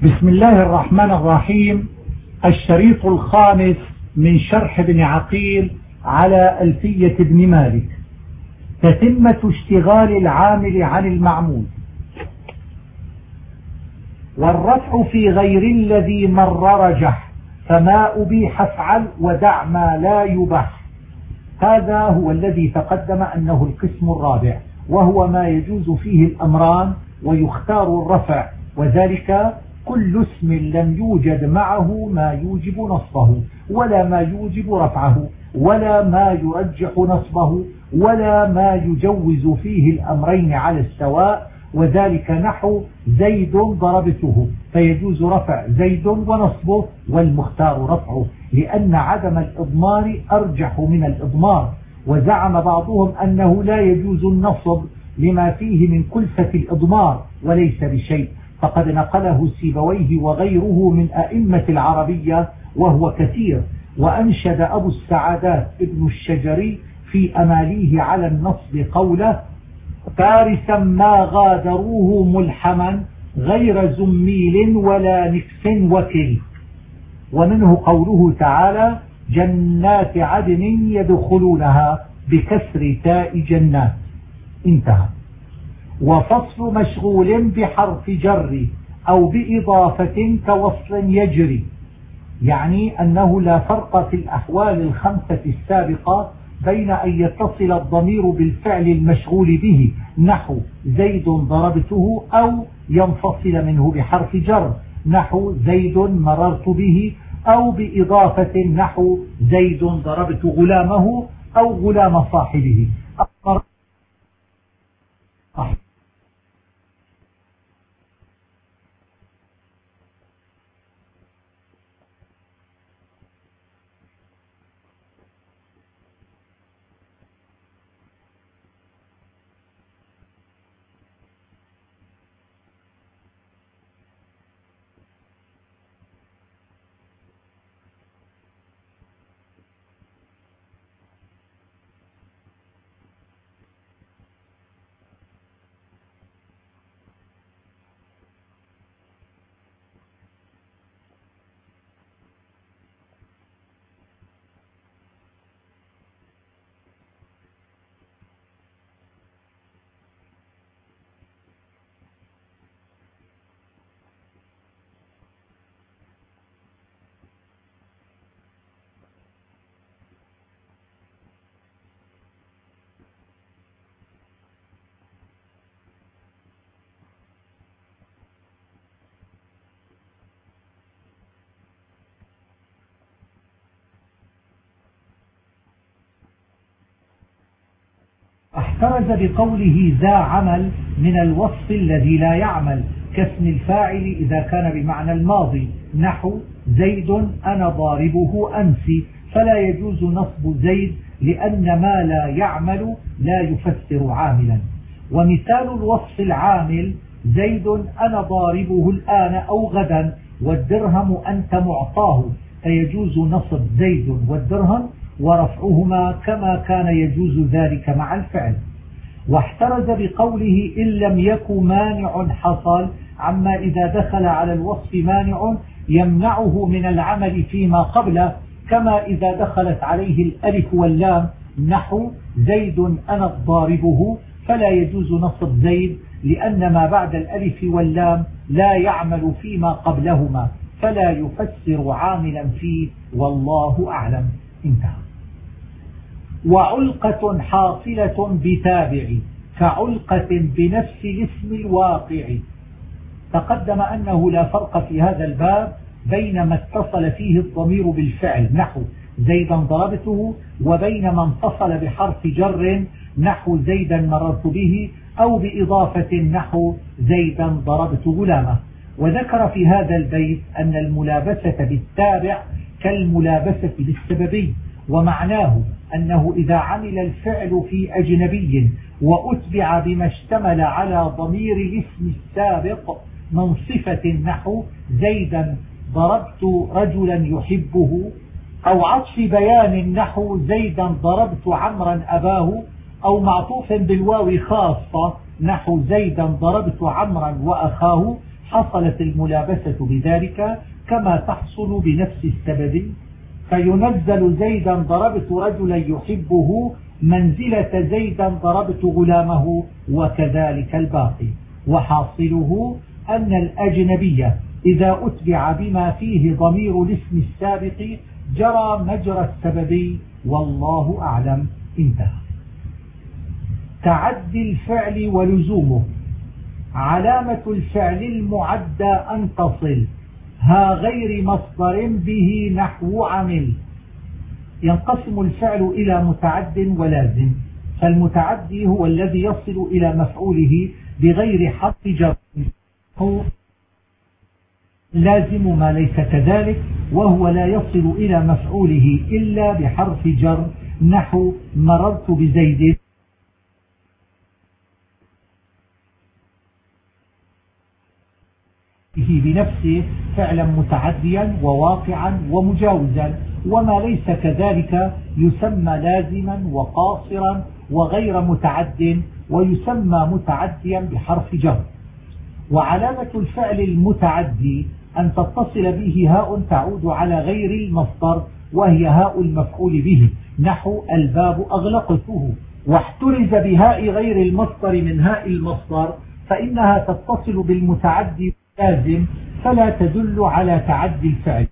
بسم الله الرحمن الرحيم. الشريط الخامس من شرح ابن عقيل على ألفية ابن مالك. تتمة اشتغال العامل عن المعمول. والرفع في غير الذي مر رجح، فما أبيح افعل ودع ما لا يبح. هذا هو الذي تقدم أنه القسم الرابع، وهو ما يجوز فيه الأمران ويختار الرفع، وذلك كل اسم لم يوجد معه ما يوجب نصبه ولا ما يوجب رفعه ولا ما يرجح نصبه ولا ما يجوز فيه الأمرين على السواء، وذلك نحو زيد ضربته، فيجوز رفع زيد ونصبه والمختار رفعه، لأن عدم الإضمار أرجح من الإضمار. وزعم بعضهم أنه لا يجوز النصب لما فيه من كلفة الإضمار وليس بشيء، فقد نقله سيبويه وغيره من أئمة العربية وهو كثير. وأنشد أبو السعادات ابن الشجري في أماليه على النصب قوله: فارسا ما غادروه ملحما غير زميل ولا نكس وكل. ومنه قوله تعالى: جنات عدن يدخلونها بكسر تاء جنات. انتهى. وفصل مشغول بحرف جر أو بإضافة كوصل يجري، يعني أنه لا فرق في الأحوال الخمسة السابقة بين أن يتصل الضمير بالفعل المشغول به نحو زيد ضربته، أو ينفصل منه بحرف جر نحو زيد مررت به، أو بإضافة نحو زيد ضربت غلامه أو غلام صاحبه. احترز بقوله ذا عمل من الوصف الذي لا يعمل، كاسم الفاعل إذا كان بمعنى الماضي نحو زيد أنا ضاربه أمسي، فلا يجوز نصب زيد لأن ما لا يعمل لا يفسر عاملا. ومثال الوصف العامل زيد أنا ضاربه الآن أو غدا، والدرهم أنت معطاه، فيجوز نصب زيد والدرهم ورفعهما كما كان يجوز ذلك مع الفعل. واحترز بقوله إن لم يك مانع حصل عما إذا دخل على الوصف مانع يمنعه من العمل فيما قبله، كما إذا دخلت عليه الألف واللام نحو زيد أنا ضاربه، فلا يجوز نصب زيد لأن ما بعد الألف واللام لا يعمل فيما قبلهما، فلا يفسر عاملا فيه، والله أعلم. انتهى. وعلقة حاصلة بتابع كعلقة بنفس الاسم الواقع. تقدم أنه لا فرق في هذا الباب بين ما اتصل فيه الضمير بالفعل نحو زيدا ضربته، وبين ما انفصل بحرف جر نحو زيدا مررت به، أو بإضافة نحو زيدا ضربت غلامه. وذكر في هذا البيت أن الملابسة بالتابع كالملابسة بالسببي، ومعناه أنه إذا عمل الفعل في أجنبي وأتبع بما اشتمل على ضمير الاسم السابق من صفة نحو زيدا ضربت رجلا يحبه، أو عطف بيان نحو زيدا ضربت عمرا أباه، أو معطوف بالواو خاصة نحو زيدا ضربت عمرا وأخاه، حصلت الملابسة بذلك كما تحصل بنفس السبب، فينزل زيدا ضربت رجلا يحبه منزلة زيدا ضربت غلامه، وكذلك الباقي. وحاصله أن الأجنبية إذا أتبع بما فيه ضمير الاسم السابق جرى مجرى السبب، والله أعلم. انتهى. تعدي الفعل ولزومه. علامة الفعل المعدى أن تصل ها غير مصدر به نحو عمل. ينقسم الفعل إلى متعد ولازم، فالمتعدي هو الذي يصل إلى مفعوله بغير حرف جر، لازم ما ليس كذلك وهو لا يصل إلى مفعوله إلا بحرف جر، نحو مررت بزيد بنفسه فعلا متعديا وواقعا ومجاوزا، وما ليس كذلك يسمى لازما وقاصرا وغير متعد، ويسمى متعديا بحرف جر. وعلامة الفعل المتعدي أن تتصل به هاء تعود على غير المصدر، وهي هاء المفعول به، نحو الباب أغلقته. واحترز بهاء غير المصدر من هاء المصدر، فإنها تتصل بالمتعدي لازم فلا تدل على تعدي الفعل.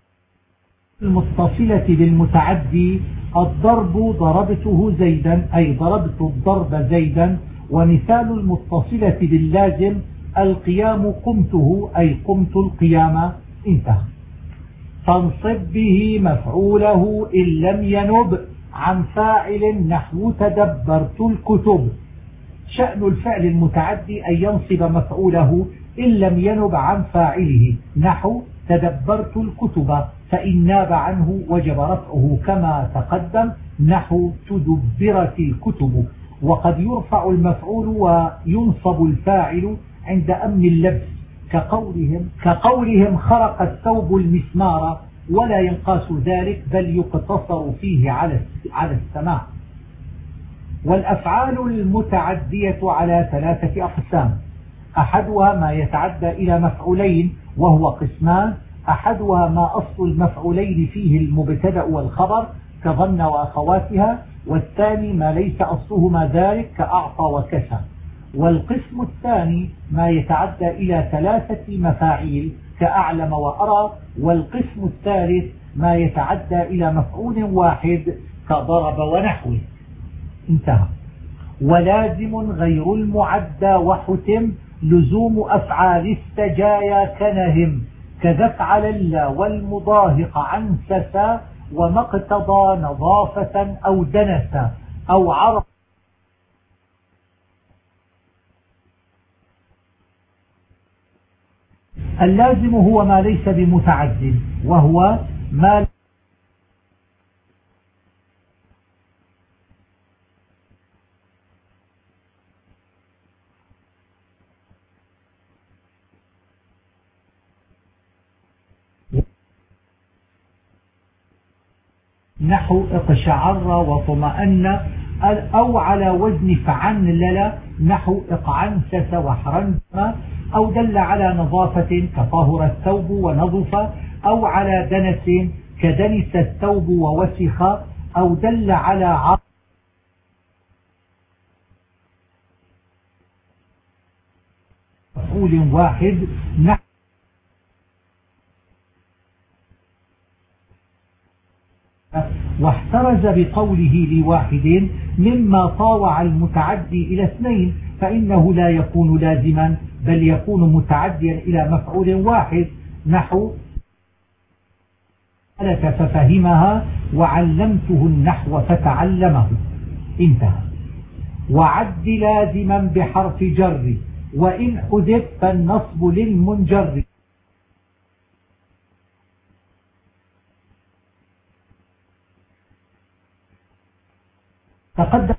المتصلة بالمتعدي الضرب ضربته زيدا، أي ضربت الضرب زيدا. ومثال المتصلة باللازم القيام قمته، أي قمت القيامة. انتهى. فانصب به مفعوله إن لم ينب عن فاعل، نحو تدبرت الكتب. شأن الفعل المتعدي أن ينصب مفعوله إن لم ينب عن فاعله، نحو تدبرت الكتب، فإن ناب عنه وجب رفعه كما تقدم، نحو تدبرت الكتب. وقد يرفع المفعول وينصب الفاعل عند أمن اللبس، كقولهم خرق الثوب المسمار، ولا ينقاس ذلك بل يقتصر فيه على السماع. والأفعال المتعدية على 3 أقسام: أحدها ما يتعدى إلى مفعولين وهو قسمان، أحدها ما أصل المفعولين فيه المبتدأ والخبر كظن وأخواتها، والثاني ما ليس أصلهما ذلك كأعطى وكسى. والقسم الثاني ما يتعدى إلى 3 مفاعيل كأعلم وأرى. والقسم الثالث ما يتعدى إلى مفعول واحد كضرب ونحوه. انتهى. ولازم غير المعدى وحتم لزوم أفعال السجايا كنهم، كذفعل الله والمضاهق عن سسا، وما اقتضى نظافة أو دنسا أو عرف. اللازم هو ما ليس بمتعد، وهو ما نحو اقشعر وطمأن، أو على وزن فعنلل، نحو اقعنسس وحرنس، أو دل على نظافة كطهر الثوب ونظف، أو على دنس كدنس الثوب ووسخ، أو دل على مفعول واحد، نحو واحترز بقوله لواحد مما طاوع المتعدي إلى 2، فإنه لا يكون لازما بل يكون متعديا إلى مفعول واحد، نحو ففهمها وعلمته النحو فتعلمه. انتهى. وعد لازما بحرف جر، وإن حذف فالنصب للمنجر. تقدم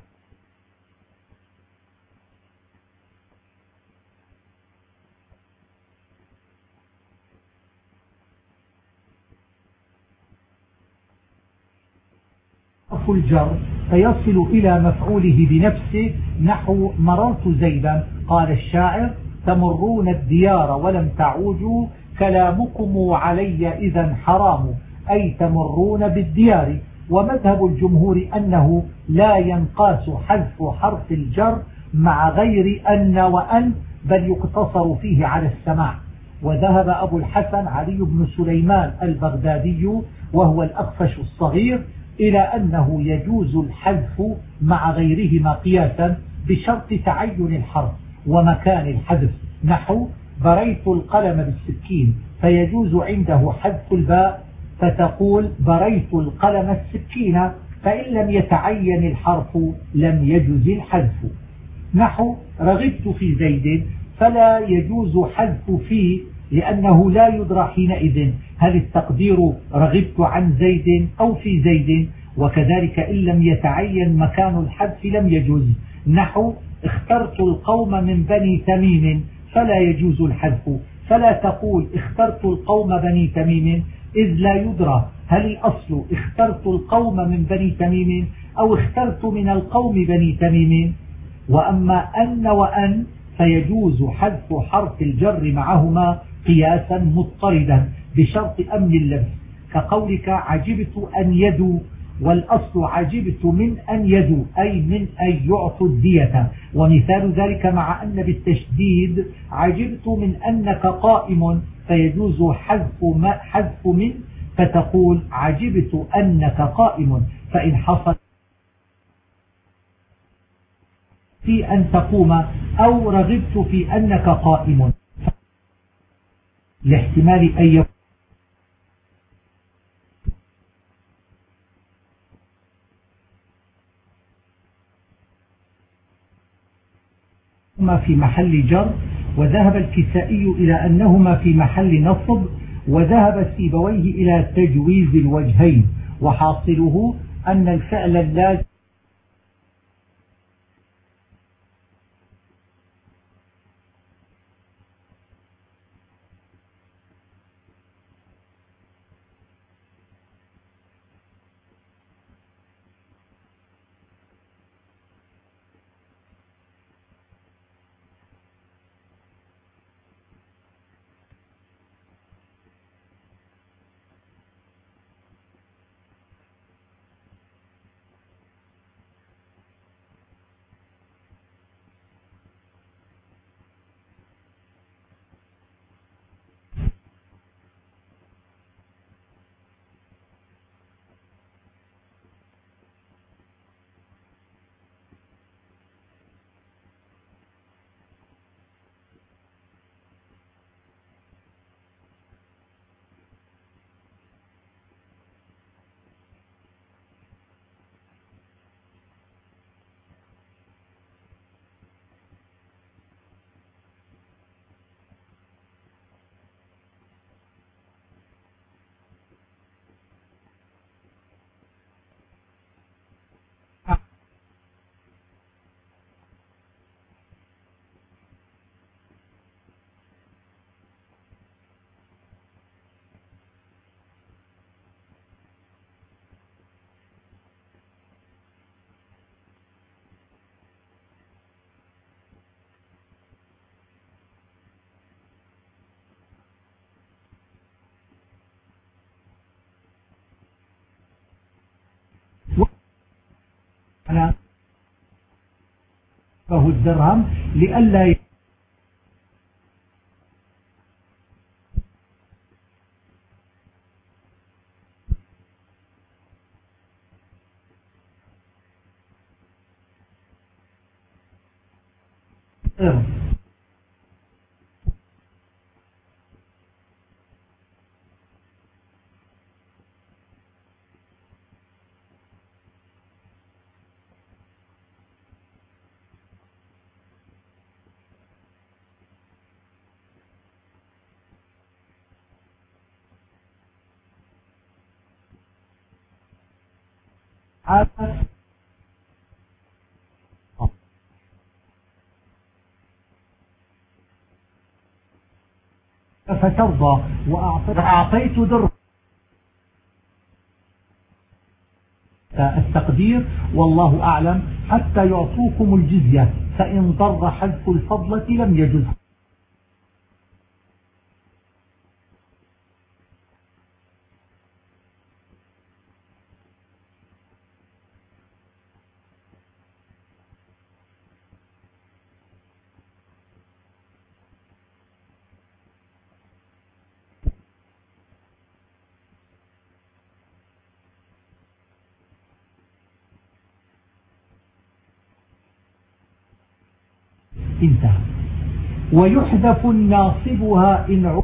الجر فيصل إلى مفعوله بنفسه، نحو مررت زيدا. قال الشاعر: تمرون الديار ولم تعودوا كلامكم علي إذا حرام، أي تمرون بالديار. ومذهب الجمهور أنه لا ينقاس حذف حرف الجر مع غير أن وأن، بل يقتصر فيه على السماع. وذهب أبو الحسن علي بن سليمان البغدادي وهو الأخفش الصغير إلى أنه يجوز الحذف مع غيرهما قياسا بشرط تعين الحرف ومكان الحذف، نحو بريت القلم بالسكين، فيجوز عنده حذف الباء فتقول بريت القلم السكين، فإن لم يتعين الحرف لم يجوز الحذف. نحو رغبت في زيد، فلا يجوز حذف فيه لأنه لا يدرى حينئذ هل التقدير رغبت عن زيد أو في زيد. وكذلك إن لم يتعين مكان الحذف لم يجوز، نحو اخترت القوم من بني تميم، فلا يجوز الحذف، فلا تقول اخترت القوم بني تميم إذ لا يدرى هل الأصل اخترت القوم من بني تميم أو اخترت من القوم بني تميم. وأما أن وأن فيجوز حذف حرف الجر معهما قياسا مضطردا بشرط أمن اللبس، كقولك عجبت أن يدوا، والأصل عجبت من أن يدوا أي من أن يعطوا الدية. ومثال ذلك مع أن بالتشديد عجبت من أنك قائم، فيجوز حذف من فتقول عجبت أنك قائم، فإن حصل في أن تقوم أو رغبت في أنك قائم لاحتمال أن يكون في محل جر. وذهب الكسائي إلى أنهما في محل نصب، وذهب السيبويه إلى تجويز الوجهين، وحاصله أن الفعل اللازم فهو الدرهم لئلا فترضى وأعطيت درهم. التقدير والله أعلم حتى يعطوكم الجزية، فإن ضر حذف الفضلة لم يجز. انتهى. ويحذف ناصبها إن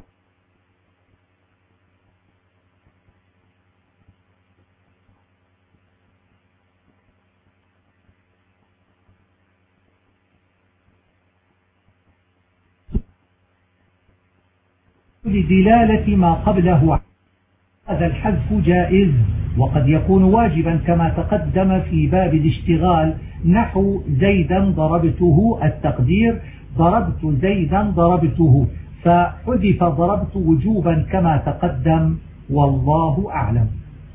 لدلالة ما قبله. هذا الحذف جائز وقد يكون واجبا كما تقدم في باب الاشتغال، نحو زيدا ضربته، التقدير ضربت زيدا ضربته، فحذف ضربت وجوبا كما تقدم، والله أعلم.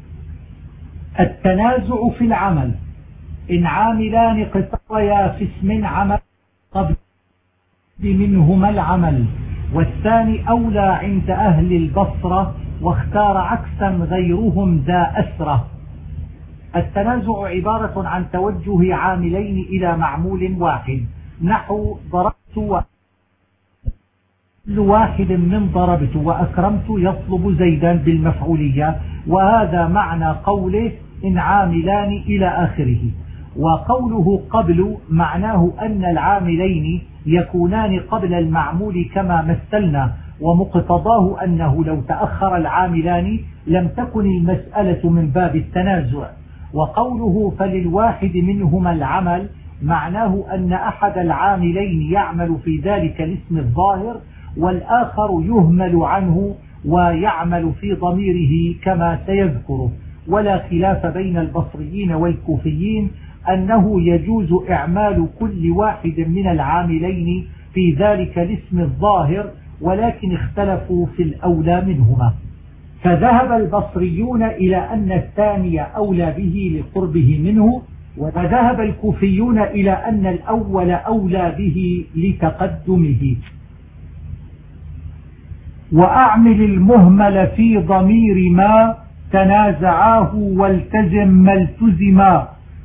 التنازع في العمل: إن عاملان اقتضيا في اسم عمل قبل منهما العمل والثاني أولى عند أهل البصرة واختار عكسا غيرهم ذا أسرة. التنازع عبارة عن توجه عاملين إلى معمول واحد، نحو ضربت كل واحد من ضربت وأكرمت يطلب زيدا بالمفعولية، وهذا معنى قوله إن عاملان إلى آخره. وقوله قبل معناه أن العاملين يكونان قبل المعمول كما مثلنا، ومقتضاه أنه لو تأخر العاملان لم تكن المسألة من باب التنازع. وقوله فللواحد منهما العمل معناه أن أحد العاملين يعمل في ذلك الاسم الظاهر والآخر يهمل عنه ويعمل في ضميره كما سيذكره. ولا خلاف بين البصريين والكوفيين أنه يجوز إعمال كل واحد من العاملين في ذلك الاسم الظاهر، ولكن اختلفوا في الأولى منهما. فذهب البصريون إلى أن الثاني أولى به لقربه منه، وذهب الكوفيون إلى أن الأول أولى به لتقدمه. وأعمل المهمل في ضمير ما تنازعاه والتزم ما التزما،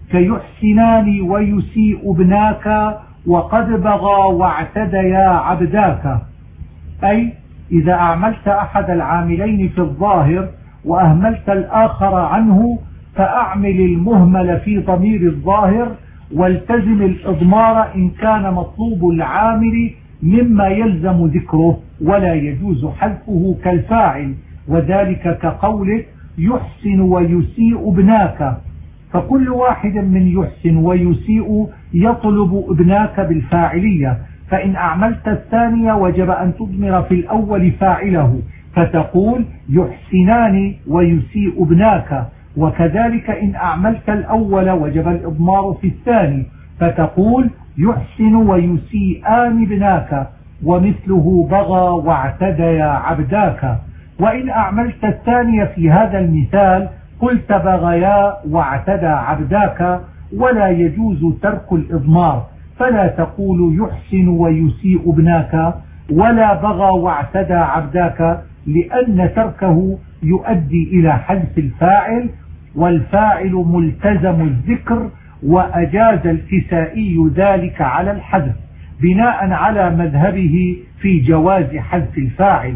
كيحسنان ويسيء ابناك وقد بغى واعتديا عبداك. أي إذا أعملت أحد العاملين في الظاهر وأهملت الآخر عنه فأعمل المهمل في ضمير الظاهر، والتزم الإضمار إن كان مطلوب العامل مما يلزم ذكره ولا يجوز حذفه كالفاعل، وذلك كقوله يحسن ويسيء ابناك، فكل واحد من يحسن ويسيء يطلب ابناك بالفاعلية، فإن أعملت الثانية وجب أن تضمر في الأول فاعله فتقول يحسنان ويسيء ابناك، وكذلك إن أعملت الأول وجب الإضمار في الثاني فتقول يحسن ويسيئان ابناك، ومثله بغى واعتديا عبداك. وإن أعملت الثانية في هذا المثال قلت بغيا واعتدى عبداك، ولا يجوز ترك الإضمار، فلا تقول يحسن ويسيء ابناك ولا بغى واعتدى عبداك، لأن تركه يؤدي إلى حذف الفاعل، والفاعل ملتزم الذكر، وأجاز الكسائي ذلك على الحذف بناء على مذهبه في جواز حذف الفاعل،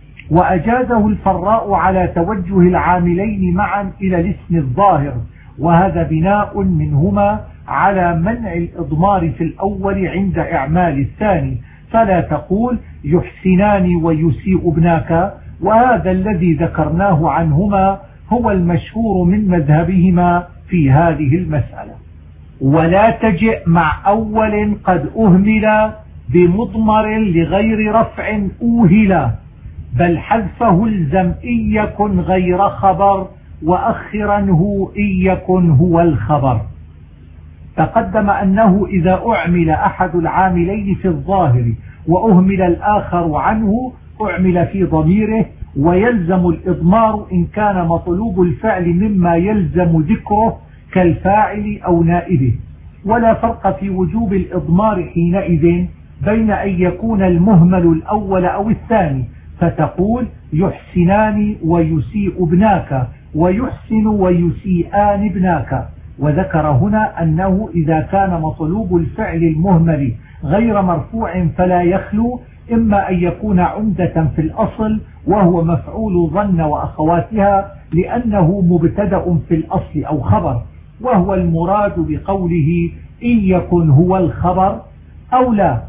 وأجازه الفراء على توجه العاملين معا إلى الاسم الظاهر، وهذا بناء منهما على منع الإضمار في الأول عند إعمال الثاني، فلا تقول يحسنان ويسيء ابناك، وهذا الذي ذكرناه عنهما هو المشهور من مذهبهما في هذه المسألة. ولا تجئ مع أول قد أهمل بمضمر لغير رفع أوهلا، بل حذفه الزم إن يكن غير خبر، وأخرنه إن يكن هو الخبر. تقدم أنه إذا أعمل أحد العاملين في الظاهر وأهمل الآخر عنه أعمل في ضميره، ويلزم الإضمار إن كان مطلوب الفعل مما يلزم ذكره كالفاعل أو نائبه. ولا فرق في وجوب الإضمار حينئذ بين أن يكون المهمل الأول أو الثاني، فتقول يحسنان ويسيء ابناك ويحسن ويسيئان ابناك. وذكر هنا أنه إذا كان مطلوب الفعل المهمل غير مرفوع فلا يخلو إما أن يكون عمدة في الأصل وهو مفعول ظن وأخواتها لأنه مبتدأ في الأصل أو خبر، وهو المراد بقوله إن يكن هو الخبر، أو لا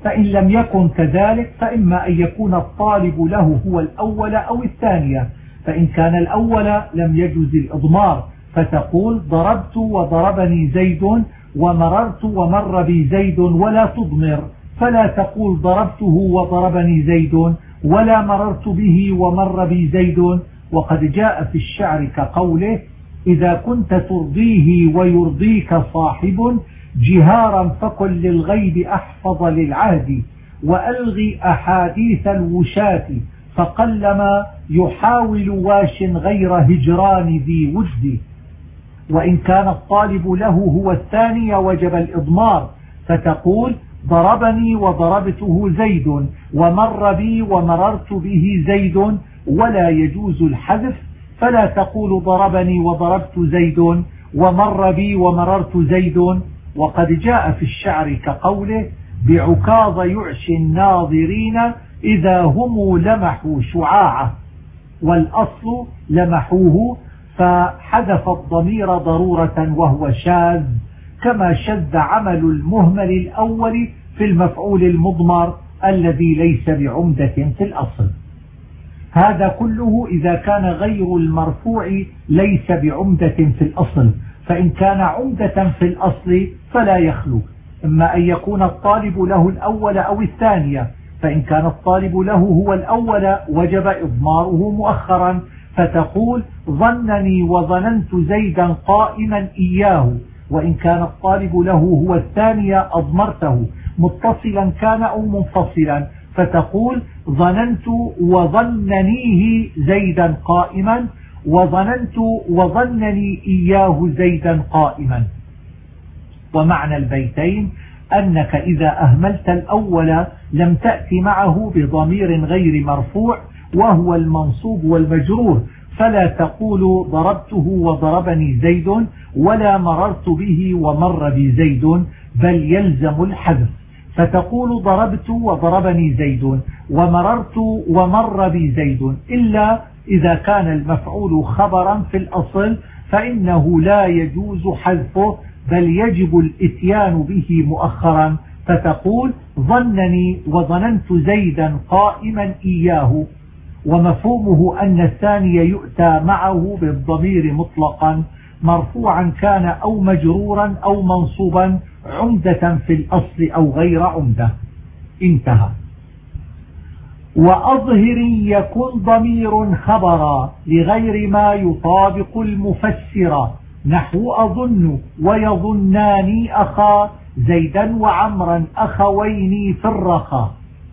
فإن لم يكن كذلك فإما أن يكون الطالب له هو الأول أو الثانية. فإن كان الأول لم يجوز الإضمار، فتقول ضربت وضربني زيد ومررت ومر بي زيد ولا تضمر، فلا تقول ضربته وضربني زيد ولا مررت به ومر بي زيد. وقد جاء في الشعر كقوله: إذا كنت ترضيه ويرضيك صاحب جهارا فكن للغيب أحفظ للعهد، وألغي أحاديث الوشاة فقلما يحاول واش غير هجران ذي وجد. وإن كان الطالب له هو الثاني وجب الإضمار، فتقول ضربني وضربته زيد ومر بي ومررت به زيد، ولا يجوز الحذف، فلا تقول ضربني وضربت زيد ومر بي ومررت زيد. وقد جاء في الشعر كقوله: بعكاظ يعشي الناظرين إذا هم لمحوا شعاعه، والأصل لمحوه، فحذف الضمير ضرورة وهو شاذ، كما شذ عمل المهمل الأول في المفعول المضمر الذي ليس بعمدة في الأصل. هذا كله إذا كان غير المرفوع ليس بعمدة في الأصل، فإن كان عمدة في الأصل فلا يخلو، إما أن يكون الطالب له الأول أو الثانية. فإن كان الطالب له هو الأول وجب إضماره مؤخرا، فتقول ظنني وظننت زيدا قائما إياه. وإن كان الطالب له هو الثانية أضمرته متصلا كان أو منفصلا، فتقول ظننت وظننيه زيدا قائما، وظننت وظنني إياه زيدا قائما. ومعنى البيتين أنك إذا أهملت الأول لم تأتي معه بضمير غير مرفوع وهو المنصوب والمجرور، فلا تقول ضربته وضربني زيد ولا مررت به ومر بي زيد، بل يلزم الحذف، فتقول ضربت وضربني زيد ومررت ومر بي زيد، إلا إذا كان المفعول خبرا في الأصل فإنه لا يجوز حذفه، بل يجب الاتيان به مؤخرا، فتقول ظنني وظننت زيدا قائما إياه. ومفهومه أن الثاني يؤتى معه بالضمير مطلقا مرفوعا كان أو مجرورا أو منصوبا عمدة في الأصل أو غير عمدة. انتهى. وأظهر يكن ضمير خبرا لغير ما يطابق المفسر، نحو أظن ويظنان أخا زيدا وعمرا أخوين في الرخاء،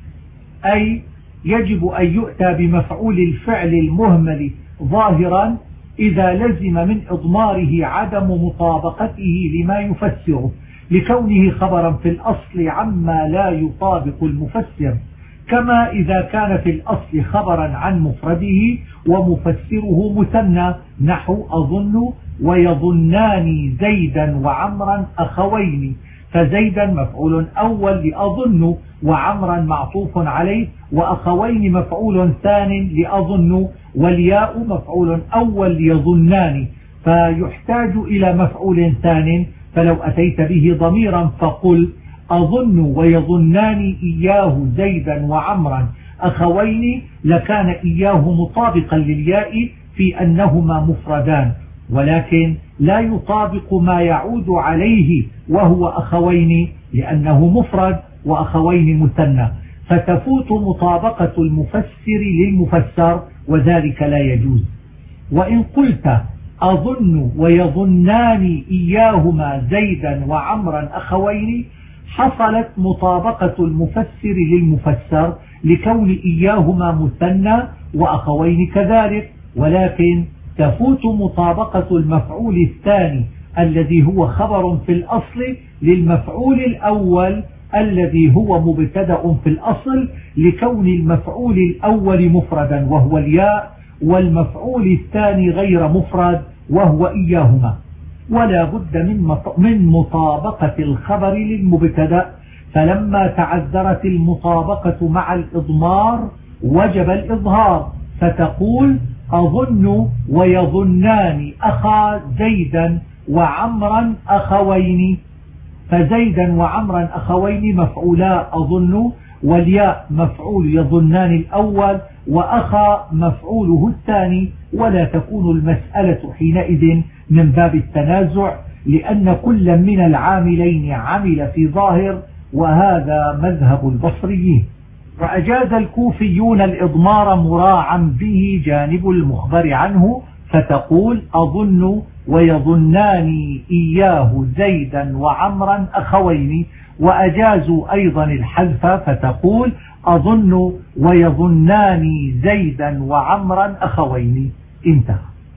أي يجب أن يؤتى بمفعول الفعل المهمل ظاهرا إذا لزم من إضماره عدم مطابقته لما يفسره، لكونه خبرا في الأصل عما لا يطابق المفسر، كما إذا كان في الأصل خبرا عن مفرده ومفسره مثنى، نحو أظن ويظنان زيدا وعمرا أخوين، فزيدا مفعول أول لأظن، وعمرا معطوف عليه، وأخوين مفعول ثان لأظن، والياء مفعول أول ليظنان، فيحتاج إلى مفعول ثان. فلو أتيت به ضميرا فقل أظن ويظنان إياه زيدا وعمرا أخوين، لكان إياه مطابقا للياء في أنهما مفردان، ولكن لا يطابق ما يعود عليه وهو أخوين لأنه مفرد وأخوين مثنى، فتفوت مطابقة المفسر للمفسر، وذلك لا يجوز. وإن قلت أظن ويظنان إياهما زيدا وعمرا أخوين، حصلت مطابقة المفسر للمفسر لكون إياهما مثنى وأخوين كذلك، ولكن تفوت مطابقة المفعول الثاني الذي هو خبر في الأصل للمفعول الأول الذي هو مبتدأ في الأصل، لكون المفعول الأول مفردا وهو الياء، والمفعول الثاني غير مفرد وهو إياهما. ولا بد من مطابقة الخبر للمبتدأ، فلما تعذرت المطابقة مع الإضمار وجب الإظهار، فتقول أظن ويظنان أخا زيدا وعمرا أخوين، فزيدا وعمرا أخوين مفعولا أظن، والياء مفعول يظنان الأول، وأخا مفعوله الثاني، ولا تكون المسألة حينئذ من باب التنازع، لأن كل من العاملين عمل في ظاهر، وهذا مذهب البصريين. وأجاز الكوفيون الإضمار مراعا به جانب المخبر عنه، فتقول أظن ويظنان إياه زيدا وعمرا أخوين، وأجازوا أيضا الحذف فتقول أظن ويظنان زيدا وعمرا أخوين. انتهى.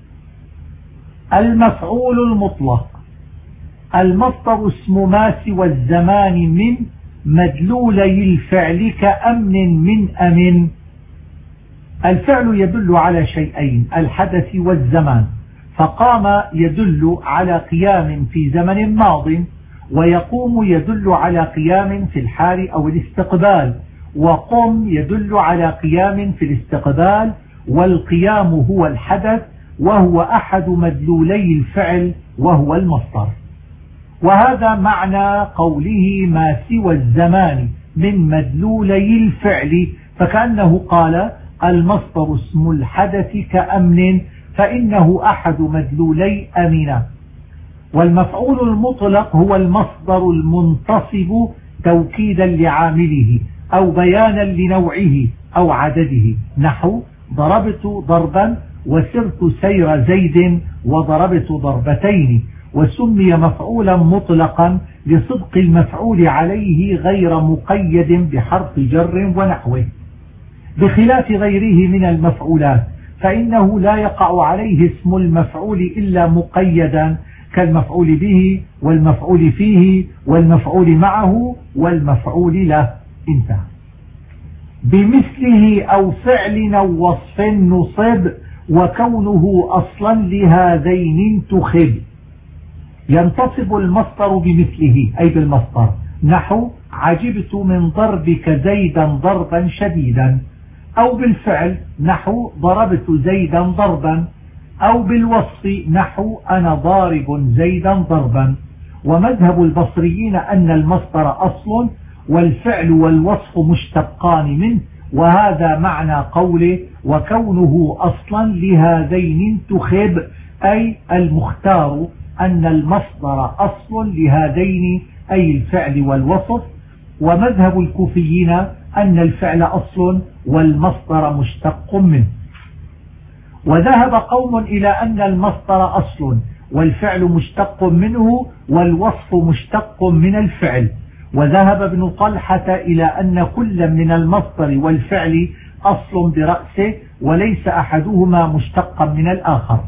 المفعول المطلق: المصدر اسم ما سوى الزمان من مدلولي الفعل كأمن من أمن. الفعل يدل على شيئين: الحدث والزمان، فقام يدل على قيام في زمن ماض، ويقوم يدل على قيام في الحال أو الاستقبال، وقم يدل على قيام في الاستقبال، والقيام هو الحدث، وهو أحد مدلولي الفعل وهو المصدر. وهذا معنى قوله ما سوى الزمان من مدلولي الفعل، فكأنه قال المصدر اسم الحدث كأمن، فإنه أحد مدلولي أمنة. والمفعول المطلق هو المصدر المنتصب توكيدا لعامله أو بيانا لنوعه أو عدده، نحو ضربت ضربا وسرت سير زيد وضربت ضربتين، وسمي مفعولا مطلقا لصدق المفعول عليه غير مقيد بحرف جر ونحوه، بخلاف غيره من المفعولات، فإنه لا يقع عليه اسم المفعول إلا مقيدا، كالمفعول به والمفعول فيه والمفعول معه والمفعول له. انتهى. بمثله أو فعل أو وصف نصب، وكونه أصلا لهذين انتخب. ينتصب المصدر بمثله أي بالمصدر، نحو عجبت من ضربك زيدا ضربا شديدا، أو بالفعل نحو ضربت زيدا ضربا، أو بالوصف نحو أنا ضارب زيدا ضربا. ومذهب البصريين أن المصدر أصل والفعل والوصف مشتقان منه، وهذا معنى قوله وكونه أصلا لهذين انتخب، أي المختار أن المصدر أصل لهذين أي الفعل والوصف. ومذهب الكوفيين أن الفعل أصل والمصدر مشتق منه. وذهب قوم إلى أن المصدر أصل والفعل مشتق منه والوصف مشتق من الفعل. وذهب ابن طلحة إلى أن كل من المصدر والفعل أصل برأسه، وليس أحدهما مشتقا من الآخر.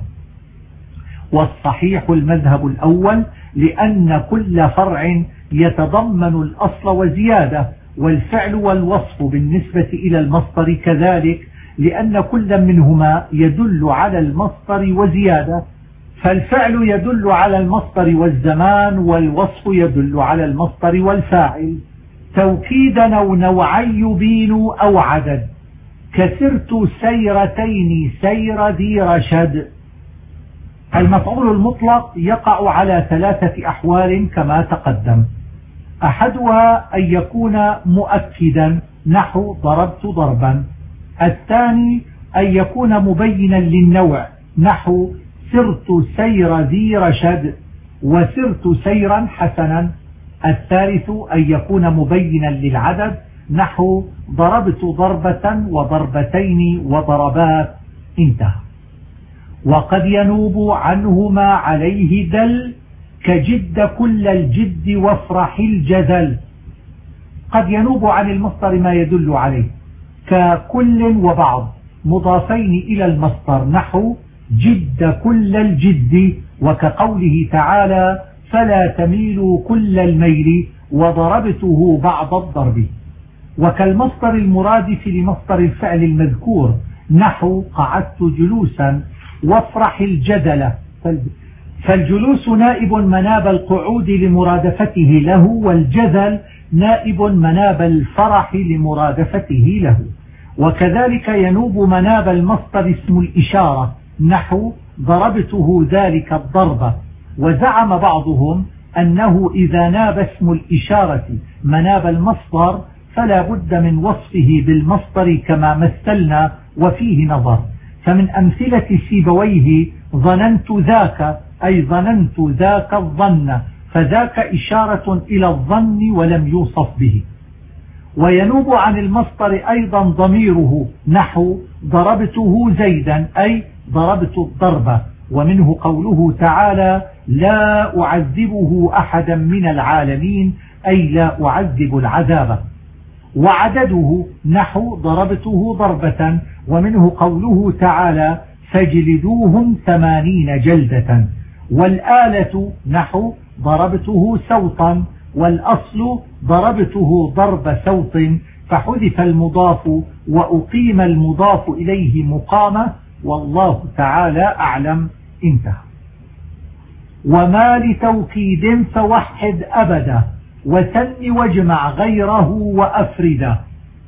والصحيح المذهب الأول، لأن كل فرع يتضمن الأصل وزيادة، والفعل والوصف بالنسبة إلى المصدر كذلك، لأن كل منهما يدل على المصدر وزيادة، فالفعل يدل على المصدر والزمان، والوصف يدل على المصدر والفاعل، توكيدا أو نوعا يبين أو عدد، كسرت سيرتين سير ذي رشد. المفعول المطلق يقع على 3 أحوال كما تقدم: أحدها أن يكون مؤكدا، نحو ضربت ضربا. الثاني أن يكون مبينا للنوع، نحو سرت سير ذي رشد وسرت سيرا حسنا. الثالث أن يكون مبينا للعدد، نحو ضربت ضربة وضربتين وضربات. انتهى. وقد ينوب عنهما عليه دل، كجد كل الجد وافرح الجدل. قد ينوب عن المصدر ما يدل عليه، ككل وبعض مضافين إلى المصدر، نحو جد كل الجد، وكقوله تعالى فلا تميلوا كل الميل وضربته بعض الضرب. وكالمصدر المرادف لمصدر الفعل المذكور، نحو قعدت جلوسا وافرح الجدل، فالجلوس نائب مناب القعود لمرادفته له، والجدل نائب مناب الفرح لمرادفته له. وكذلك ينوب مناب المصدر اسم الإشارة، نحو ضربته ذلك الضربة. وزعم بعضهم أنه إذا ناب اسم الإشارة مناب المصدر فلا بد من وصفه بالمصدر كما مثلنا وفيه نظر. فمن أمثلة سيبويه ظننت ذاك، أي ظننت ذاك الظن، فذاك إشارة إلى الظن ولم يوصف به. وينوب عن المصدر أيضا ضميره نحو ضربته زيدا، أي ضربت الضربة، ومنه قوله تعالى لا أعذبه أحدا من العالمين، أي لا أعذب العذاب. وعدده نحو ضربته ضربة، ومنه قوله تعالى فاجلدوهم 80 جلدة. والآلة نحو ضربته سوطا، والأصل ضربته ضرب سوط، فحذف المضاف وأقيم المضاف إليه مقامة، والله تعالى أعلم. انتهى. وما لتوكيد فوحد أبدا، وثن واجمع غيره وأفردا.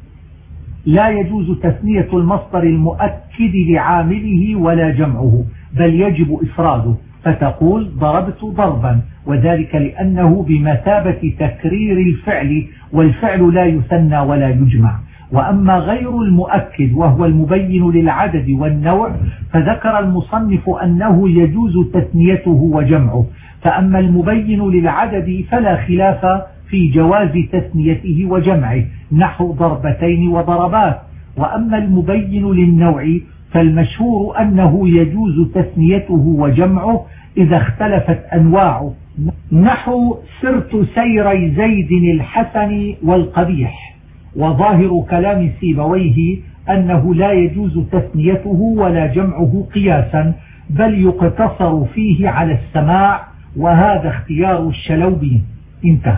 لا يجوز تثنية المصدر المؤكد لعامله ولا جمعه، بل يجب إفراده، فتقول ضربت ضربا، وذلك لأنه بمثابة تكرير الفعل، والفعل لا يثنى ولا يجمع. وأما غير المؤكد وهو المبين للعدد والنوع فذكر المصنف أنه يجوز تثنيته وجمعه. فأما المبين للعدد فلا خلاف في جواز تثنيته وجمعه نحو ضربتين وضربات. وأما المبين للنوع فالمشهور أنه يجوز تثنيته وجمعه إذا اختلفت أنواعه نحو سرت سيري زيد الحسن والقبيح. وظاهر كلام سيبويه أنه لا يجوز تثنيته ولا جمعه قياسا، بل يقتصر فيه على السماع، وهذا اختيار الشلوبي. انتهى.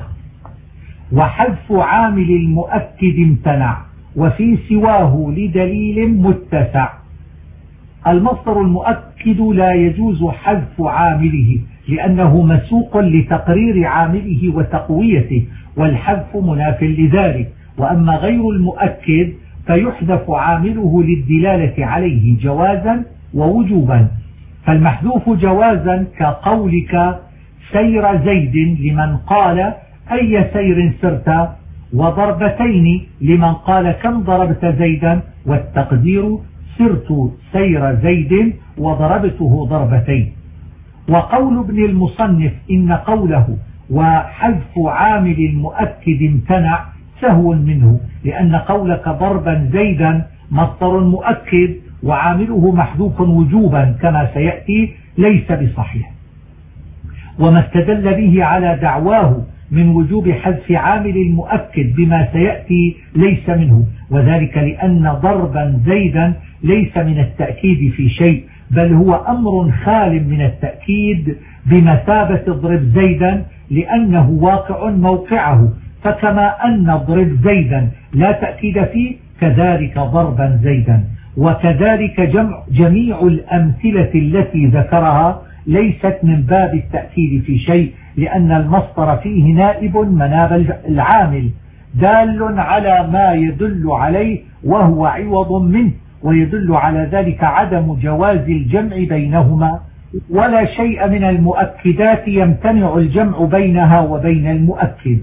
وحذف عامل المؤكد امتنع، وفي سواه لدليل متسع. المصدر المؤكد لا يجوز حذف عامله لأنه مسوق لتقرير عامله وتقويته، والحذف مناف لذلك. وأما غير المؤكد فيحذف عامله للدلالة عليه جوازا ووجوبا. فالمحذوف جوازا كقولك سير زيد لمن قال أي سير سرت، وضربتين لمن قال كم ضربت زيدا، والتقدير سرت سير زيد وضربته ضربتين. وقول ابن المصنف إن قوله وحذف عامل المؤكد امتنع سهو منه، لأن قولك ضربا زيدا مصدر مؤكد وعامله محذوف وجوبا كما سيأتي ليس بصحيح. وما استدل به على دعواه من وجوب حذف عامل المؤكد بما سيأتي ليس منه، وذلك لأن ضربا زيدا ليس من التأكيد في شيء، بل هو أمر خال من التأكيد بمثابة اضرب زيدا، لأنه واقع موقعه. فكما أن اضرب زيدا لا تأكيد فيه كذلك ضربا زيدا. وكذلك جميع الأمثلة التي ذكرها ليست من باب التأكيد في شيء، لأن المصدر فيه نائب مناب العامل دال على ما يدل عليه وهو عوض منه، ويدل على ذلك عدم جواز الجمع بينهما، ولا شيء من المؤكدات يمتنع الجمع بينها وبين المؤكد.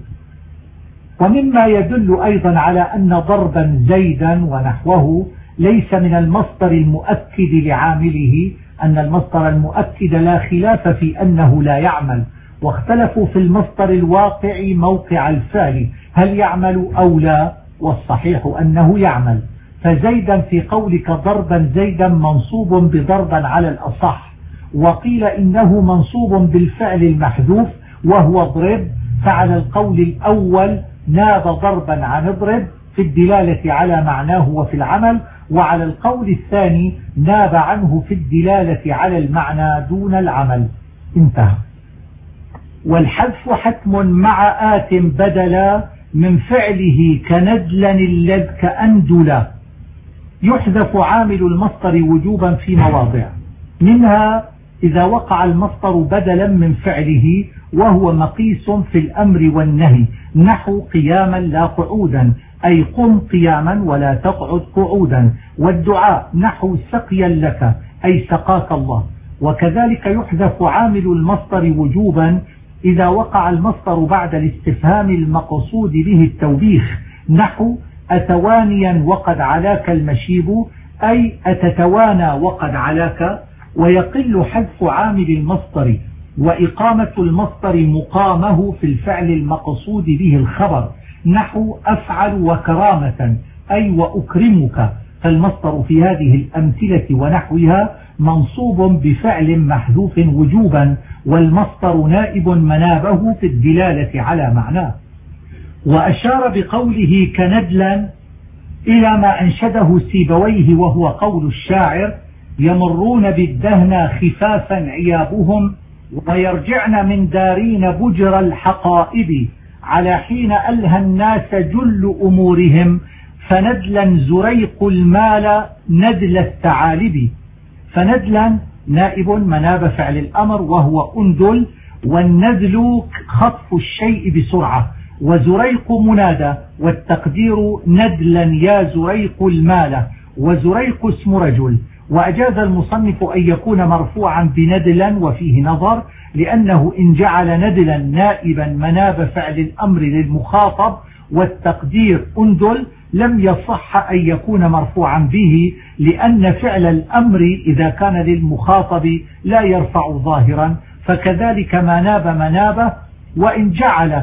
ومما يدل أيضا على أن ضربا زيدا ونحوه ليس من المصدر المؤكد لعامله أن المصدر المؤكد لا خلاف في أنه لا يعمل، واختلفوا في المصدر الواقع موقع الفعل هل يعمل أو لا، والصحيح أنه يعمل. فزيدا في قولك ضربا زيدا منصوب بضربا على الأصح، وقيل إنه منصوب بالفعل المحذوف وهو اضرب، فعلى القول الأول ناب ضربا عن اضرب في الدلالة على معناه وفي العمل، وعلى القول الثاني ناب عنه في الدلالة على المعنى دون العمل. انتهى. والحذف حتم مع آت بدلا من فعله كندلا اللذ كأندلا. يحذف عامل المصدر وجوبا في مواضع، منها إذا وقع المصدر بدلا من فعله وهو مقيس في الأمر والنهي نحو قياما لا قعودا، أي قم قياما ولا تقعد قعودا. والدعاء نحو سقيا لك، أي سقاك الله. وكذلك يحذف عامل المصدر وجوبا إذا وقع المصدر بعد الاستفهام المقصود به التوبيخ، نحو أتوانيا وقد علاك المشيب، أي أتتوانى وقد علاك. ويقل حذف عامل المصدر وإقامة المصدر مقامه في الفعل المقصود به الخبر، نحو أفعل وكرامة، أي وأكرمك. فالمصدر في هذه الأمثلة ونحوها منصوب بفعل محذوف وجوبا، والمصدر نائب منابه في الدلالة على معناه. وأشار بقوله كندلا إلى ما أنشده سيبويه، وهو قول الشاعر: يمرون بالدهن خفافا عيابهم، ويرجعن من دارين بجر الحقائب، على حين ألهى الناس جل أمورهم، فندلا زريق المال ندل الثعالب. فندلا نائب مناب فعل الأمر وهو أندل، والنذل خطف الشيء بسرعة، وزريق منادى، والتقدير ندلا يا زريق المال، وزريق اسم رجل. وأجاز المصنف أن يكون مرفوعا بندلا، وفيه نظر، لأنه إن جعل ندلا نائبا مناب فعل الأمر للمخاطب والتقدير أندل لم يصح أن يكون مرفوعا به، لأن فعل الأمر إذا كان للمخاطب لا يرفع ظاهرا، فكذلك ما ناب منابه. وإن جعل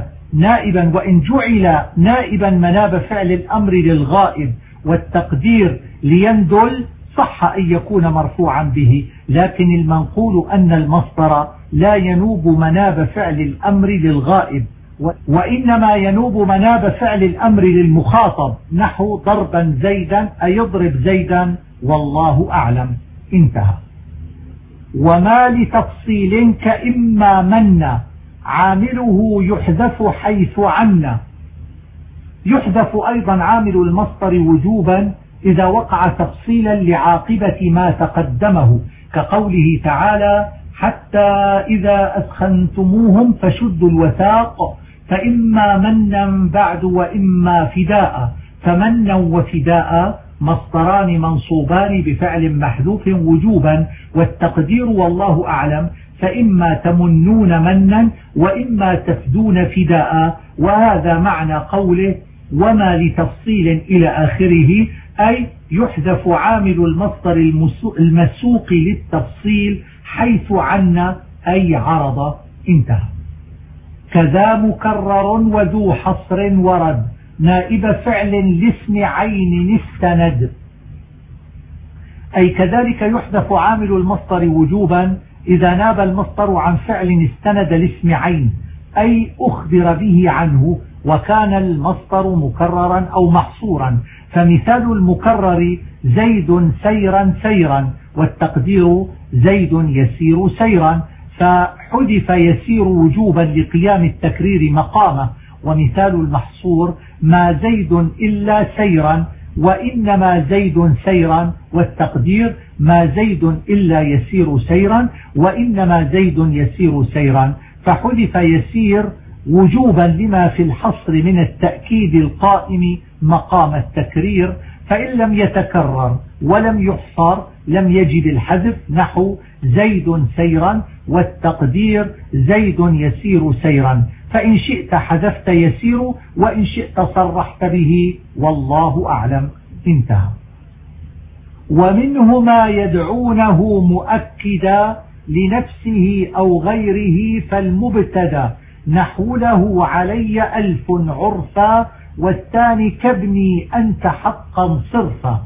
نائبا مناب فعل الأمر للغائب والتقدير ليندل صح أن يكون مرفوعا به، لكن المنقول أن المصدر لا ينوب مناب فعل الأمر للغائب، وإنما ينوب مناب فعل الأمر للمخاطب، نحو ضربا زيدا أي اضرب زيدا والله أعلم. انتهى. وما لتفصيل كإما من عامله يحذف حيث عنا. يحذف أيضا عامل المصدر وجوبا إذا وقع تفصيلا لعاقبة ما تقدمه، كقوله تعالى: حتى إذا أسخنتموهم فشدوا الوثاق فإما منا بعد وإما فداء. فمنا وفداء مصدران منصوبان بفعل محذوف وجوبا، والتقدير والله أعلم، فإما تمنون منا وإما تفدون فداء. وهذا معنى قوله وما لتفصيل إلى آخره، أي يحذف عامل المصدر المسوق للتفصيل حيث عنا أي عرض. انتهى. كذا مكرر وذو حصر ورد نائب فعل لاسم عين استند. أي كذلك يحذف عامل المصدر وجوبا إذا ناب المصدر عن فعل استند لاسم عين، أي أخبر به عنه، وكان المصدر مكررا أو محصورا. فمثال المكرر زيد سيرا سيرا، والتقدير زيد يسير سيرا، فحذف يسير وجوبا لقيام التكرير مقامه. ومثال المحصور ما زيد إلا سيرا، وإنما زيد سيرا، والتقدير ما زيد إلا يسير سيرا، وإنما زيد يسير سيرا، فحذف يسير وجوبا لما في الحصر من التأكيد القائم مقام التكرير. فإن لم يتكرر ولم يحصر لم يجب الحذف، نحو زيد سيرا، والتقدير زيد يسير سيرا. فإن شئت حذفت يسير، وإن شئت صرحت به والله أعلم. انتهى. ومنه ما يدعونه مؤكدا لنفسه أو غيره فالمبتدا، نحو له علي 1000 عرفا، والثاني كابني أنت حقا صرفا.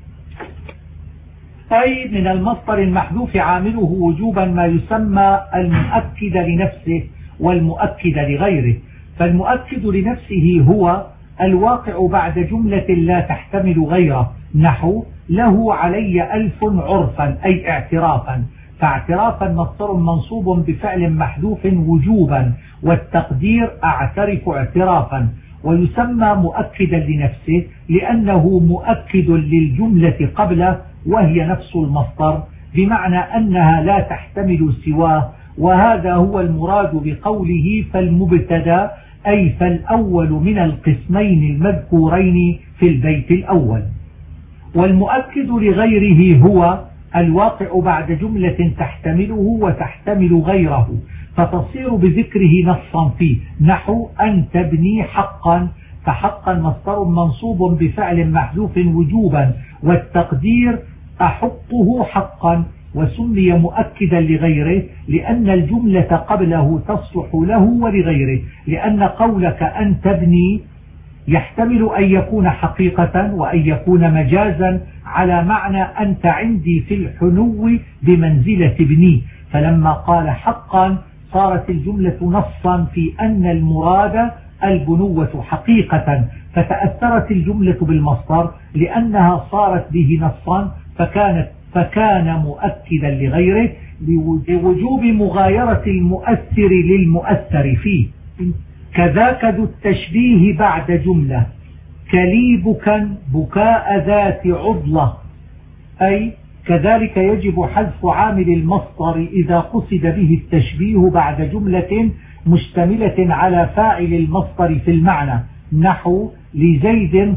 أي من المصدر المحذوف عامله وجوبا ما يسمى المؤكد لنفسه والمؤكد لغيره. فالمؤكد لنفسه هو الواقع بعد جملة لا تحتمل غيره، نحو له علي 1000 عرفا أي اعترافا. فاعترافا مصدر منصوب بفعل محذوف وجوبا، والتقدير أعترف اعترافا. ويسمى مؤكدا لنفسه لأنه مؤكد للجملة قبله وهي نفس المصدر، بمعنى أنها لا تحتمل سواه. وهذا هو المراد بقوله فالمبتدا، أي فالأول من القسمين المذكورين في البيت الأول. والمؤكد لغيره هو الواقع بعد جملة تحتمله وتحتمل غيره، فتصير بذكره نصا فيه، نحو أن تبني حقا، فحقا مصدر منصوب بفعل محذوف وجوبا، والتقدير أحقه حقا، وسمي مؤكدا لغيره لأن الجملة قبله تصلح له ولغيره، لأن قولك أن تبني يحتمل أن يكون حقيقة وأن يكون مجازا على معنى أنت عندي في الحنو بمنزلة ابني، فلما قال حقا صارت الجملة نصا في أن المراد البنوة حقيقة، فتأثرت الجملة بالمصدر لأنها صارت به نصا فكان مؤكدا لغيره بوجوب مغايرة المؤثر للمؤثر فيه. كذاك ذو التشبيه بعد جملة كلي بكاء ذات عضلة، أي كذلك يجب حذف عامل المصدر إذا قصد به التشبيه بعد جملة مشتملة على فاعل المصدر في المعنى، نحو لزيد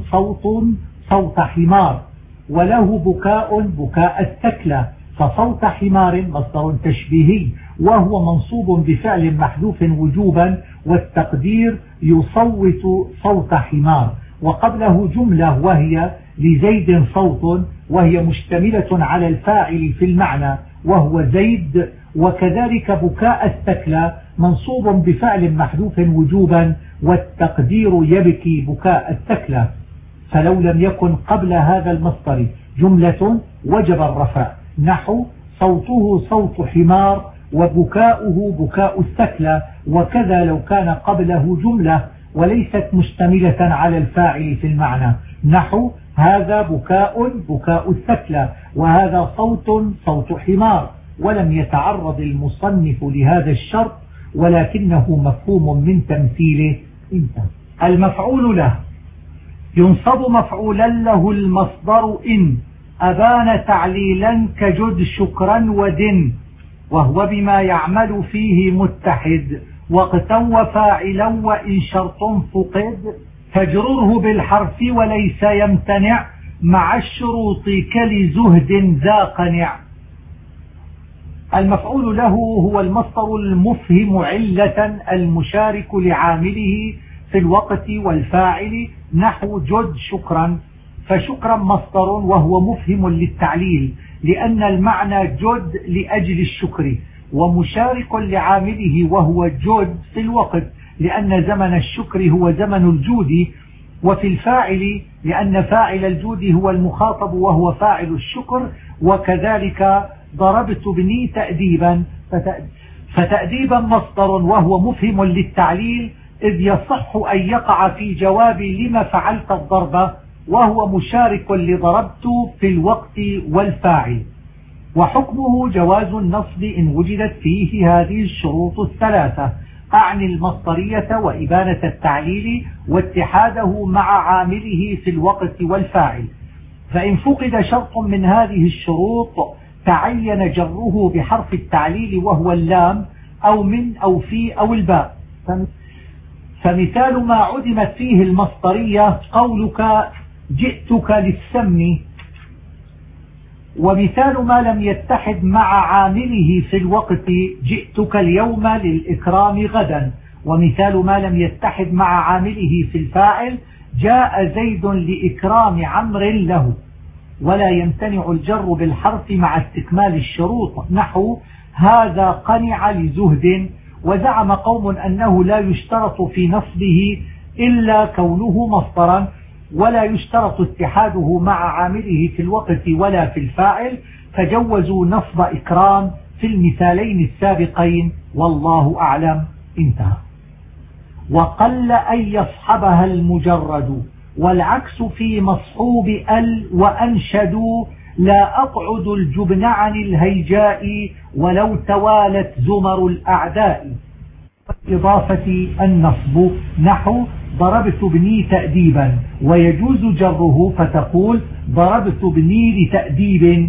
صوت حمار، وله بكاء الثكلى، فصوت حمار مصدر تشبيهي وهو منصوب بفعل محذوف وجوبا، والتقدير يصوت صوت حمار، وقبله جملة وهي لزيد صوت، وهي مشتملة على الفاعل في المعنى وهو زيد، وكذلك بكاء الثكلى منصوب بفعل محذوف وجوبا، والتقدير يبكي بكاء الثكلى، فلو لم يكن قبل هذا المصدر جملة وجب الرفع، نحو صوته صوت حمار وبكاؤه بكاء الثكلى، وكذا لو كان قبله جملة وليست مشتملة على الفاعل في المعنى، نحو هذا بكاء الثكلى، وهذا صوت حمار، ولم يتعرض المصنف لهذا الشرط ولكنه مفهوم من تمثيله. المفعول له ينصب مفعولا له المصدر إن أبان تعليلا كجد شكرا ودن، وهو بما يعمل فيه متحد، وقتا وفاعلا وإن شرط فقد، تجرره بالحرف وليس يمتنع مع الشروط كلزهد ذا قنع. المفعول له هو المصدر المفهم علة المشارك لعامله في الوقت والفاعل، نحو جد شكرا، فشكرا مصدر وهو مفهم للتعليل لأن المعنى جد لأجل الشكر، ومشارك لعامله وهو جد في الوقت لأن زمن الشكر هو زمن الجود، وفي الفاعل لأن فاعل الجود هو المخاطب وهو فاعل الشكر، وكذلك ضربت ابني تأديبا، فتأديبا مصدر وهو مفهم للتعليل إذ يصح أن يقع في جواب لما فعلت الضربة، وهو مشارك لضربت في الوقت والفاعل. وحكمه جواز النصب إن وجدت فيه هذه الشروط الثلاثة، أعني المصدرية وإبانة التعليل واتحاده مع عامله في الوقت والفاعل، فإن فقد شرط من هذه الشروط تعين جره بحرف التعليل وهو اللام أو من أو في أو الباء. فمثال ما عدمت فيه المصدرية قولك جئتك للسمن، ومثال ما لم يتحد مع عامله في الوقت جئتك اليوم للإكرام غدا، ومثال ما لم يتحد مع عامله في الفاعل جاء زيد لإكرام عمرو له، ولا يمتنع الجر بالحرف مع استكمال الشروط، نحو هذا قنع لزهد. وزعم قوم أنه لا يشترط في نصبه إلا كونه مصدرا، ولا يشترط اتحاده مع عامله في الوقت ولا في الفاعل، فجوزوا نصب إكرام في المثالين السابقين، والله أعلم. انتهى. وقل أن يصحبها المجرد، والعكس في مصحوب ال وأنشدوا، لا أقعد الجبن عن الهيجاء ولو توالت زمر الأعداء. إضافة النصب نحو ضربت ابني تأديبا، ويجوز جره فتقول ضربت ابني لتأديب.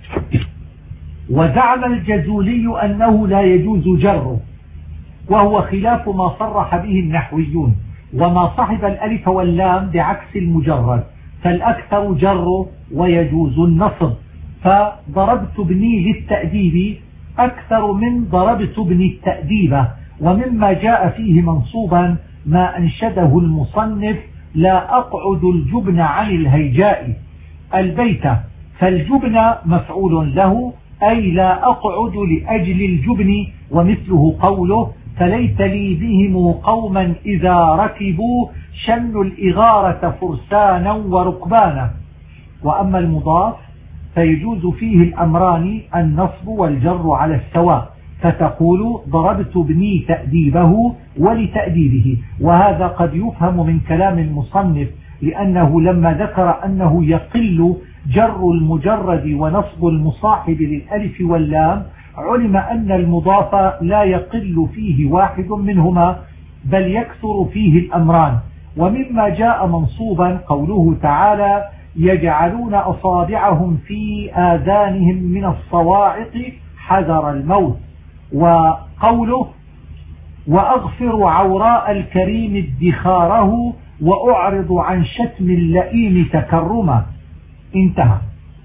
وزعم الجزولي أنه لا يجوز جره، وهو خلاف ما صرح به النحويون، وما صحب الألف واللام بعكس المجرد، فالأكثر جر ويجوز النصب، فضربت ابني للتأديب أكثر من ضربت ابني التأديب. ومما جاء فيه منصوبا ما أنشده المصنف: لا أقعد الجبن عن الهيجاء البيت. فالجبن مفعول له، أي لا أقعد لأجل الجبن. ومثله قوله: فليت لي بهم قوما إذا ركبوا شنوا الإغارة فرسانا وركبانا. وأما المضاف فيجوز فيه الأمران النصب والجر على السواء، فتقول: ضربت ابني تأديبه ولتأديبه. وهذا قد يفهم من كلام المصنف، لأنه لما ذكر أنه يقل جر المجرد ونصب المصاحب للألف واللام علم أن المضاف لا يقل فيه واحد منهما، بل يكثر فيه الأمران. ومما جاء منصوبا قوله تعالى: يجعلون أصابعهم في آذانهم من الصواعق حذر الموت. وقوله: وأغفر عوراء الكريم ادخاره وأعرض عن شتم اللئيم تكرما. انتهى.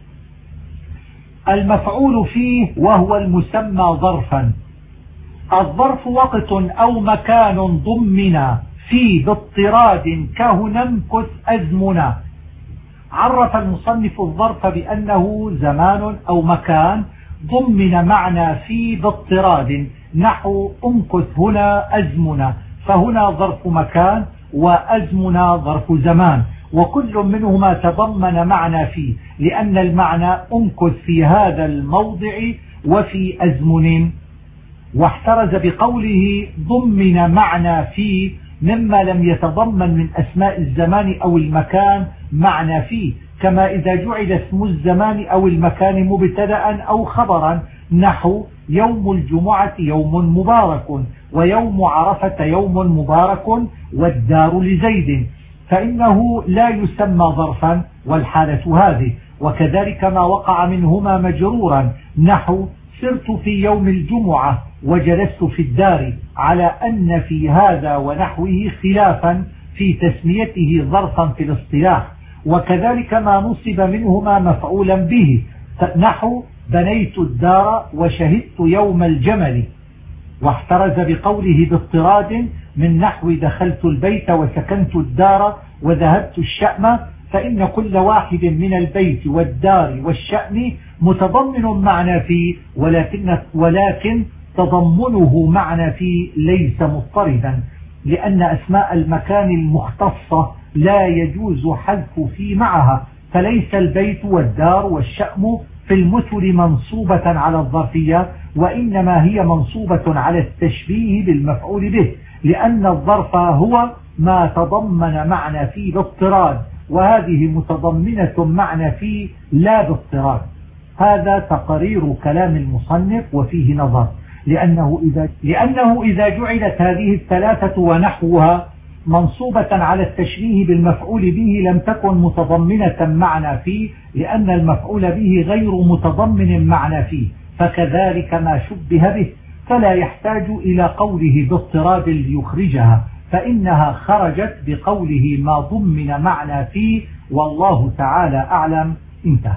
المفعول فيه وهو المسمى ظرفا. الظرف وقت أو مكان ضمن في باضطراد كهنا امكث أزمنا. عرف المصنف الظرف بأنه زمان أو مكان ضمن معنى في باضطراد، نحو امكث هنا أزمنا، فهنا ظرف مكان وأزمنا ظرف زمان، وكل منهما تضمن معنى فيه، لأن المعنى امكث في هذا الموضع وفي أزمن. واحترز بقوله ضمن معنى فيه مما لم يتضمن من أسماء الزمان أو المكان معنى فيه، كما إذا جعل اسم الزمان أو المكان مبتدأ أو خبرا، نحو يوم الجمعة يوم مبارك، ويوم عرفة يوم مبارك، والدار لزيد، فإنه لا يسمى ظرفا والحالة هذه. وكذلك ما وقع منهما مجرورا، نحو سرت في يوم الجمعة وجلست في الدار، على أن في هذا ونحوه خلافا في تسميته ظرفا في الاصطلاح. وكذلك ما نصب منهما مفعولا به، نحو بنيت الدار وشهدت يوم الجمل. واحترز بقوله باضطراد من نحو دخلت البيت وسكنت الدار وذهبت الشأم، فإن كل واحد من البيت والدار والشأن متضمن معنى فيه، ولكن تضمنه معنى فيه ليس مضطردا، لأن أسماء المكان المختصة لا يجوز حذف في معها، فليس البيت والدار والشأم في المثل منصوبة على الظرفية، وإنما هي منصوبة على التشبيه بالمفعول به، لأن الظرف هو ما تضمن معنى فيه باضطراد، وهذه متضمنة معنى فيه لا باضطراد. هذا تقرير كلام المصنف وفيه نظر، لأنه إذا جعلت هذه الثلاثة ونحوها منصوبة على التشبيه بالمفعول به لم تكن متضمنة معنى فيه، لأن المفعول به غير متضمن معنى فيه، فكذلك ما شبه به، فلا يحتاج إلى قوله باضطراد ليخرجها، فإنها خرجت بقوله ما ضمن معنى فيه، والله تعالى أعلم. انتهى.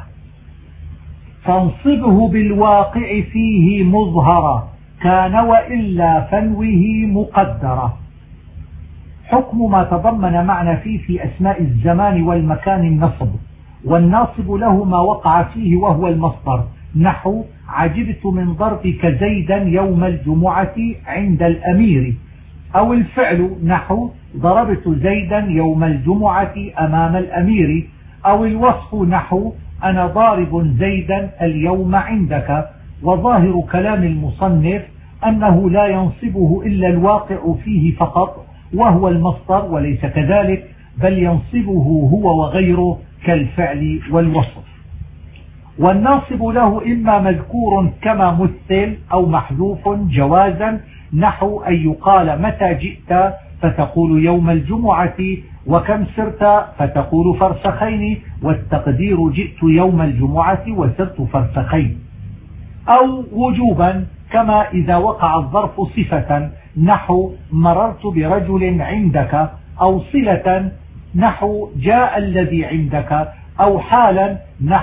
فانصبه بالواقع فيه مظهرا كان وإلا فنوه مقدرا. حكم ما تضمن معنى فيه في أسماء الزمان والمكان النصب، والناصب له ما وقع فيه وهو المصدر، نحو عجبت من ضربك زيدا يوم الجمعة عند الأمير، أو الفعل نحو ضربت زيدا يوم الجمعة أمام الأمير، أو الوصف نحو أنا ضارب زيدا اليوم عندك. وظاهر كلام المصنف أنه لا ينصبه إلا الواقع فيه فقط وهو المصدر، وليس كذلك، بل ينصبه هو وغيره كالفعل والوصف. والناصب له إما مذكور كما مثل أو محذوف جوازا، نحو أن يقال متى جئت فتقول يوم الجمعة، وكم سرت فتقول فرسخين، والتقدير جئت يوم الجمعة وسرت فرسخين. أو وجوبا كما إذا وقع الظرف صفة، نحو مررت برجل عندك، أو صلة نحو جاء الذي عندك، أو حالا نحو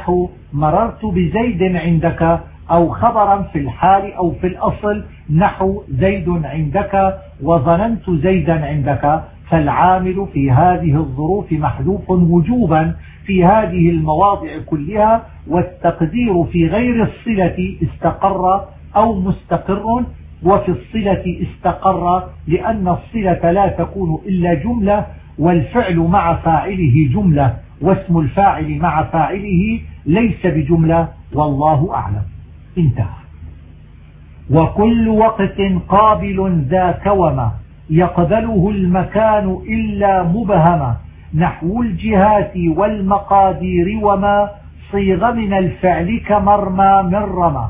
مررت بزيد عندك، أو خبرا في الحال أو في الأصل نحو زيد عندك وظننت زيدا عندك، فالعامل في هذه الظروف محذوف وجوبا في هذه المواضع كلها، والتقدير في غير الصلة استقر أو مستقر، وفي الصلة استقر لأن الصلة لا تكون إلا جملة، والفعل مع فاعله جملة، واسم الفاعل مع فاعله ليس بجملة، والله أعلم. انتهى. وكل وقت قابل ذاك وما يقبله المكان إلا مبهما، نحو الجهات والمقادير وما صيغ من الفعل كمرمى من رمى.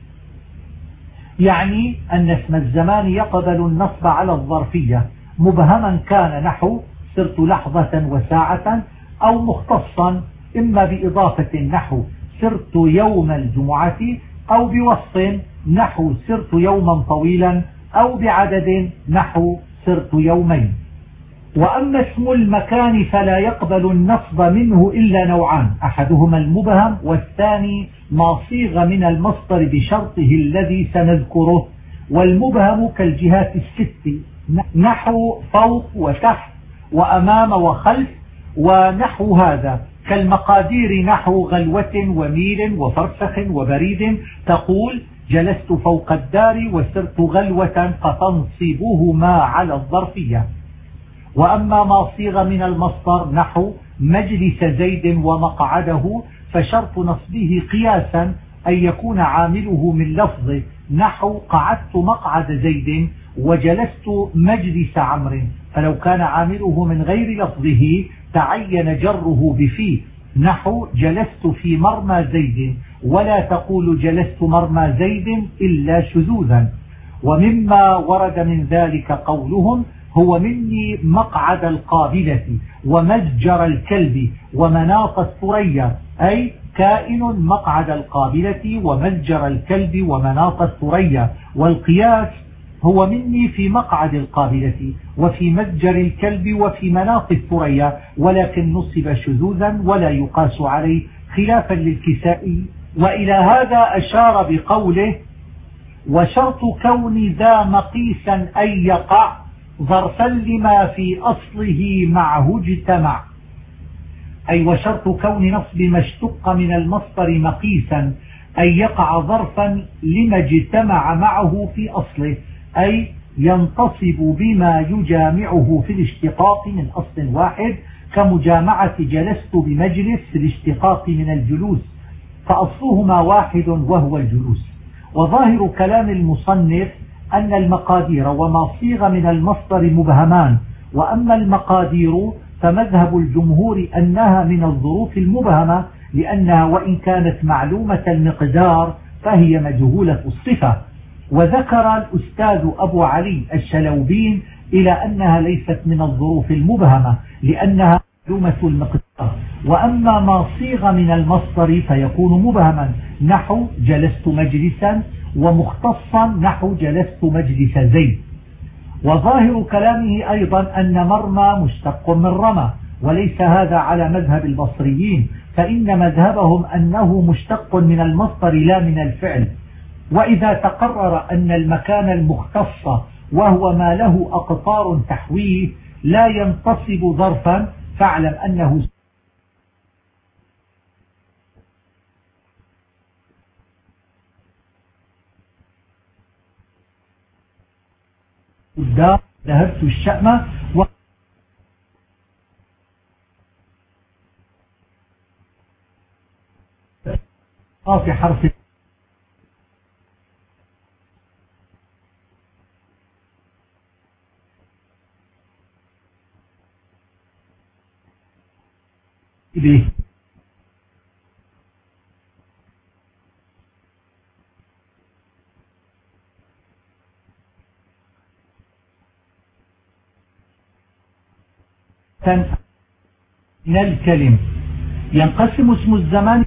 يعني أن اسم الزمان يقبل النصب على الظرفية مبهما كان، نحو صرت لحظة وساعة، أو مختصا إما بإضافة نحو صرت يوم الجمعة، أو بوصف نحو صرت يوما طويلا، أو بعدد نحو صرت يومين. وأما اسم المكان فلا يقبل النصب منه إلا نوعان، أحدهما المبهم، والثاني ما صيغ من المصدر بشرطه الذي سنذكره. والمبهم كالجهات الست نحو فوق وتحت وأمام وخلف ونحو هذا، كالمقادير نحو غلوة وميل وفرسخ وبريد، تقول جلست فوق الدار وسرت غلوة، فتنصبهما على الظرفية. وأما ما صيغ من المصدر نحو مجلس زيد ومقعده، فشرط نصبه قياسا أن يكون عامله من لفظه، نحو قعدت مقعد زيد وجلست مجلس عمرو، فلو كان عامله من غير لفظه تعين جره بفيه، نحو جلست في مرمى زيد، ولا تقول جلست مرمى زيد إلا شذوذا. ومما ورد من ذلك قولهم هو مني مقعد القابلة ومزجر الكلب ومناط الثريا، أي كائن مقعد القابلة ومزجر الكلب ومناط الثريا. والقياس هو مني في مقعد القابلة وفي مزجر الكلب وفي مناط الثريا، ولكن نصب شذوذا ولا يقاس عليه خلافا للكسائي. وإلى هذا أشار بقوله وشرط كون ذا مقيسا أن يقع ظرفا لما في أصله معه اجتمع، أي وشرط كون نصب ما اشتق من المصدر مقيسا أن يقع ظرفا لما اجتمع معه في أصله، أي ينتصب بما يجامعه في الاشتقاق من أصل واحد، كمجامعة جلست بمجلس في الاشتقاق من الجلوس، فأصلهما واحد وهو الجلوس. وظاهر كلام المصنف أن المقادير وما صيغ من المصدر مبهمان، وأما المقادير فمذهب الجمهور أنها من الظروف المبهمة، لأنها وإن كانت معلومة المقدار فهي مجهولة الصفة. وذكر الأستاذ أبو علي الشلوبين إلى أنها ليست من الظروف المبهمة لأنها معلومة المقدار. وأما ما صيغ من المصدر فيكون مبهما، نحو جلست مجلسا، ومختصا نحو جلست مجلس زيد. وظاهر كلامه أيضا أن مرمى مشتق من رمى، وليس هذا على مذهب البصريين، فإن مذهبهم أنه مشتق من المصدر لا من الفعل. وإذا تقرر أن المكان المختص وهو ما له أقطار تحويه لا ينتصب ظرفا، فاعلم أنه ذهبت الشأم في حرف به. من الكلم ينقسم اسم الزمان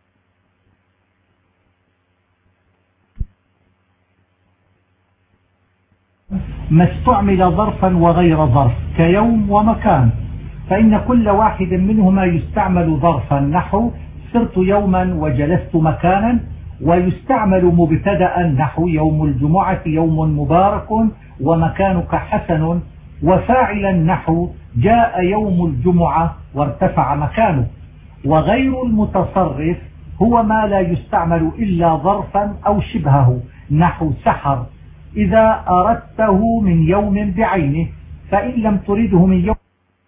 ما استعمل ظرفا وغير ظرف كيوم ومكان، فإن كل واحد منهما يستعمل ظرفا، نحو سرت يوما وجلست مكانا، ويستعمل مبتدأ نحو يوم الجمعة يوم مبارك ومكانك حسن، وفاعلا نحو جاء يوم الجمعة وارتفع مكانه. وغير المتصرف هو ما لا يستعمل إلا ظرفا أو شبهه نحو سحر إذا أردته من يوم بعينه، فإن لم ترده من يوم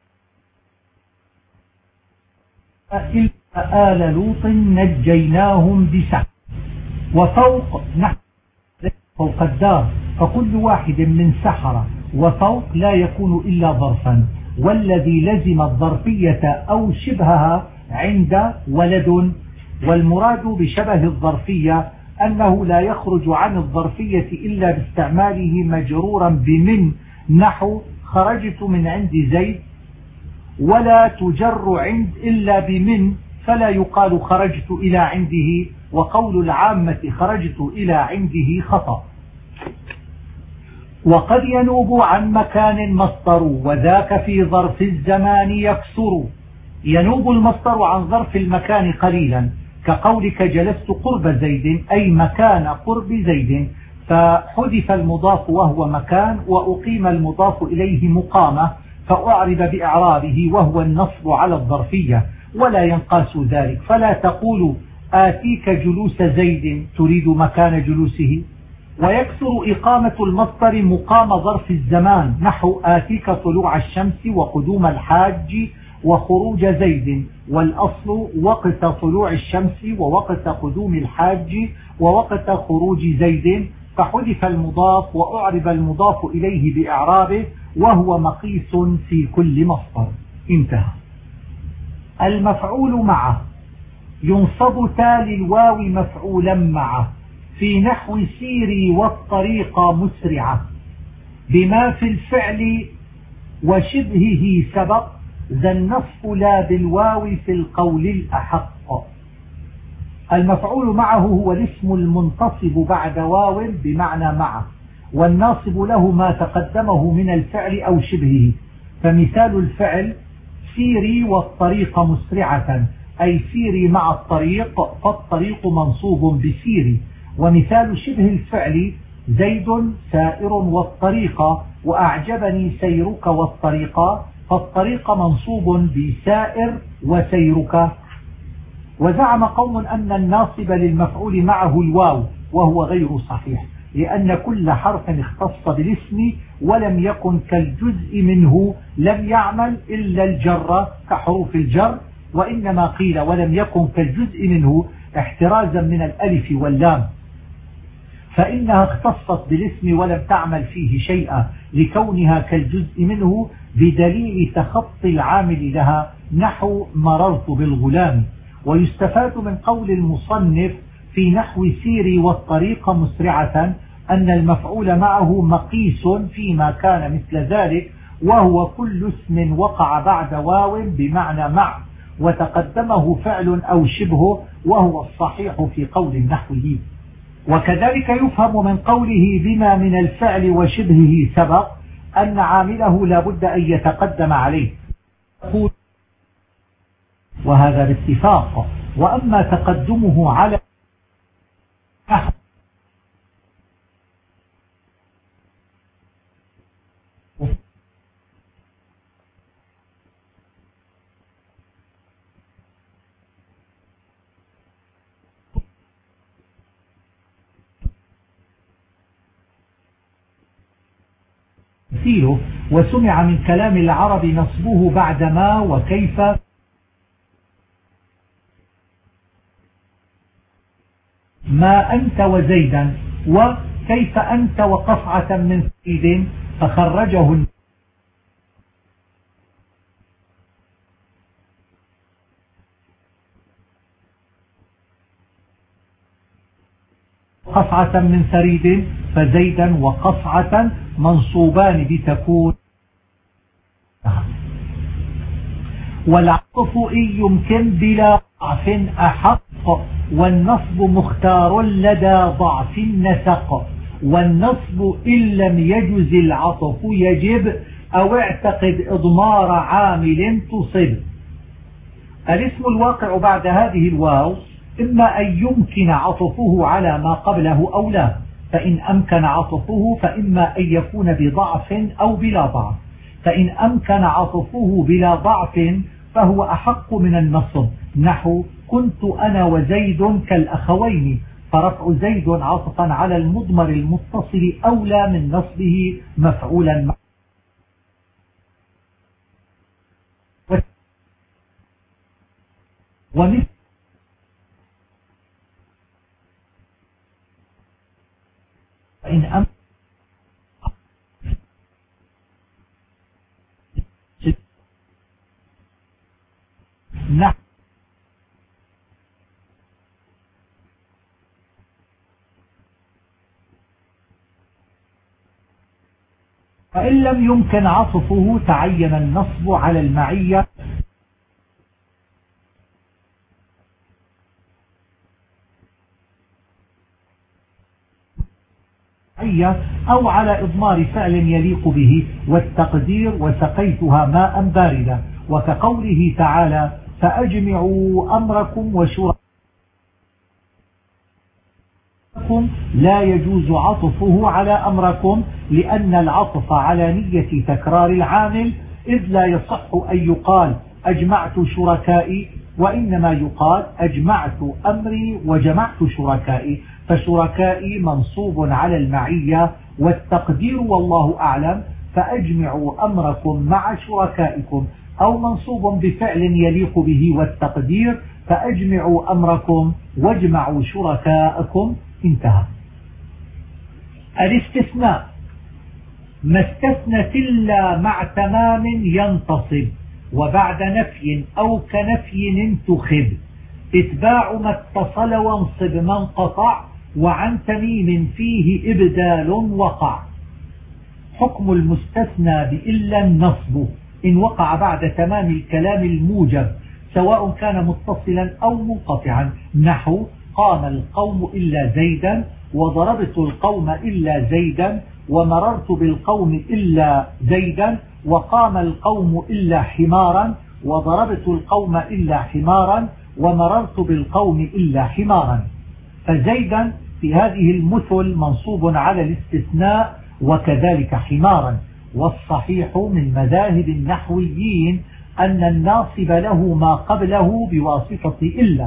إلا آل لوط نجيناهم بسحر. وفوق نحو فوق الدار، فكل واحد من سحر وفوق لا يكون إلا ظرفا، والذي لزم الظرفية أو شبهها عند ولد. والمراد بشبه الظرفية أنه لا يخرج عن الظرفية إلا باستعماله مجرورا بمن نحو خرجت من عند زيد، ولا تجر عند إلا بمن، فلا يقال خرجت إلى عنده، وقول العامة خرجت إلى عنده خطأ. وقد ينوب عن مكان مصدر، وذاك في ظرف الزمان يكسر. ينوب المصدر عن ظرف المكان قليلا، كقولك جلست قرب زيد أي مكان قرب زيد، فحذف المضاف وهو مكان، وأقيم المضاف إليه مقامة، فأعرب بإعرابه وهو النصب على الظرفية، ولا ينقاس ذلك. فلا تقول آتيك جلوس زيد تريد مكان جلوسه. ويكثر إقامة المصدر مقام ظرف الزمان نحو آتيك طلوع الشمس وقدوم الحاج وخروج زيد، والأصل وقت طلوع الشمس ووقت قدوم الحاج ووقت خروج زيد، فحذف المضاف وأعرب المضاف إليه بإعرابه وهو مقيس في كل مصدر. انتهى. المفعول معه ينصب تالي الواو مفعولا معه في نحو سيري والطريق مسرعة، بما في الفعل وشبهه سبق، ذا النصب لا بالواو في القول الأحق. المفعول معه هو الاسم المنتصب بعد واو بمعنى معه، والناصب له ما تقدمه من الفعل أو شبهه. فمثال الفعل سيري والطريق مسرعة، أي سيري مع الطريق، فالطريق منصوب بسيري. ومثال شبه الفعل زيد سائر والطريق، وأعجبني سيرك والطريق، فالطريق منصوب بسائر وسيرك. وزعم قوم أن الناصب للمفعول معه الواو، وهو غير صحيح، لأن كل حرف اختص بالاسم ولم يكن كالجزء منه لم يعمل إلا الجر كحروف الجر، وإنما قيل ولم يكن كالجزء منه احترازا من الألف واللام، فإنها اختصت بالاسم ولم تعمل فيه شيئا لكونها كالجزء منه، بدليل تخطي العامل لها نحو مررت بالغلام. ويستفاد من قول المصنف في نحو سيري والطريق مسرعة أن المفعول معه مقيس فيما كان مثل ذلك، وهو كل اسم وقع بعد واو بمعنى مع وتقدمه فعل أو شبهه، وهو الصحيح في قول النحوي. وكذلك يفهم من قوله بما من الفعل وشبهه سبق أن عامله لا بد أن يتقدم عليه، وهذا باتفاق. وأما تقدمه على تمثيله، وسمع من كلام العرب نصبه بعد ما وكيف ما أنت وزيدا، وكيف أنت وقصعة من سيد، فخرجه قصعة من ثريد، فزيدا وقصعة منصوبان بتكون. والعطف إن يمكن بلا ضعف أحق، والنصب مختار لدى ضعف النسق. والنصب إن لم يجز العطف يجب، أو اعتقد إضمار عامل تصب. الاسم الواقع بعد هذه الواو إما أن يمكن عطفه على ما قبله أو لا، فإن أمكن عطفه فإما أن يكون بضعف أو بلا ضعف، فإن أمكن عطفه بلا ضعف فهو أحق من النصب، نحو كنت أنا وزيد كالأخوين، فرفع زيد عطفا على المضمر المتصل أولى من نصبه مفعولا ومثل إن أمكن نحو فإن لم يمكن عطفه تعين النصب على المعية أو على إضمار فعل يليق به، والتقدير وسقيتها ماء باردا، وكقوله تعالى فأجمعوا أمركم وشركاءكم لا يجوز عطفه على أمركم، لأن العطف على نية تكرار العامل، إذ لا يصح أن يقال أجمعت شركائي، وإنما يقال أجمعت أمري وجمعت شركائي، فشركائي منصوب على المعية، والتقدير والله أعلم فأجمعوا أمركم مع شركائكم، أو منصوب بفعل يليق به، والتقدير فأجمعوا أمركم واجمعوا شركائكم. انتهى. الاستثناء ما استثنت إلا مع تمام ينتصب، وبعد نفي أو كنفي انتخب، اتباع ما اتصل وانصب ما انقطع، وعن تميم فيه إبدال وقع. حكم المستثنى بإلا النصب إن وقع بعد تمام الكلام الموجب، سواء كان متصلا أو منقطعا، نحو قام القوم إلا زيدا، وضربت القوم إلا زيدا، ومررت بالقوم إلا زيدا، وقام القوم إلا حمارا، وضربت القوم إلا حمارا، ومررت بالقوم إلا حمارا. فزيدا في هذه المثل منصوب على الاستثناء، وكذلك حمارا. والصحيح من مذاهب النحويين أن الناصب له ما قبله بواسطة إلا،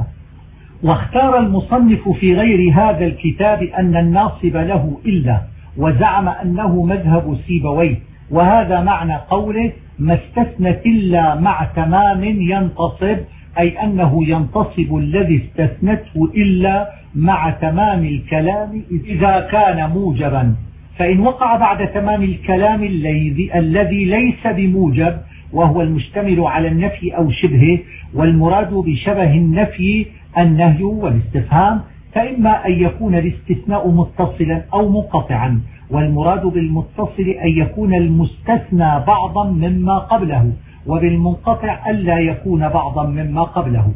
واختار المصنف في غير هذا الكتاب أن الناصب له إلا، وزعم أنه مذهب سيبويه، وهذا معنى قوله ما استثنت إلا مع تمام ينتصب، أي أنه ينتصب الذي استثنته إلا مع تمام الكلام إذا كان موجبا. فإن وقع بعد تمام الكلام الذي ليس بموجب، وهو المشتمل على النفي أو شبهه، والمراد بشبه النفي النهي والاستفهام، فإما أن يكون الاستثناء متصلا أو منقطعا، والمراد بالمتصل أن يكون المستثنى بعضا مما قبله، وبالمنقطع ألا يكون بعضا مما قبله.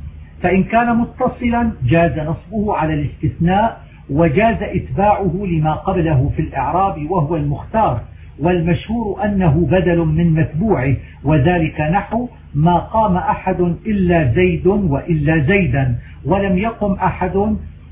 فإن كان متصلا جاز نصبه على الاستثناء، وجاز إتباعه لما قبله في الإعراب وهو المختار، والمشهور أنه بدل من متبوعه، وذلك نحو ما قام أحد إلا زيد وإلا زيدا، ولم يقم أحد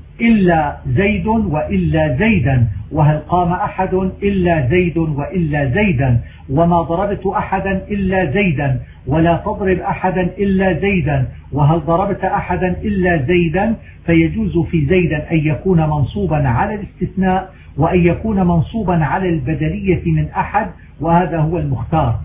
إلا زيد وإلا زيدا، وهل قام أحد إلا زيد وإلا زيدا، وما ضربت أحدا إلا زيدا، ولا تضرب أحدا إلا زيدا، وهل ضربت أحدا إلا زيدا. فيجوز في زيدا أن يكون منصوبا على الاستثناء، وأن يكون منصوبا على البدلية من أحد، وهذا هو المختار.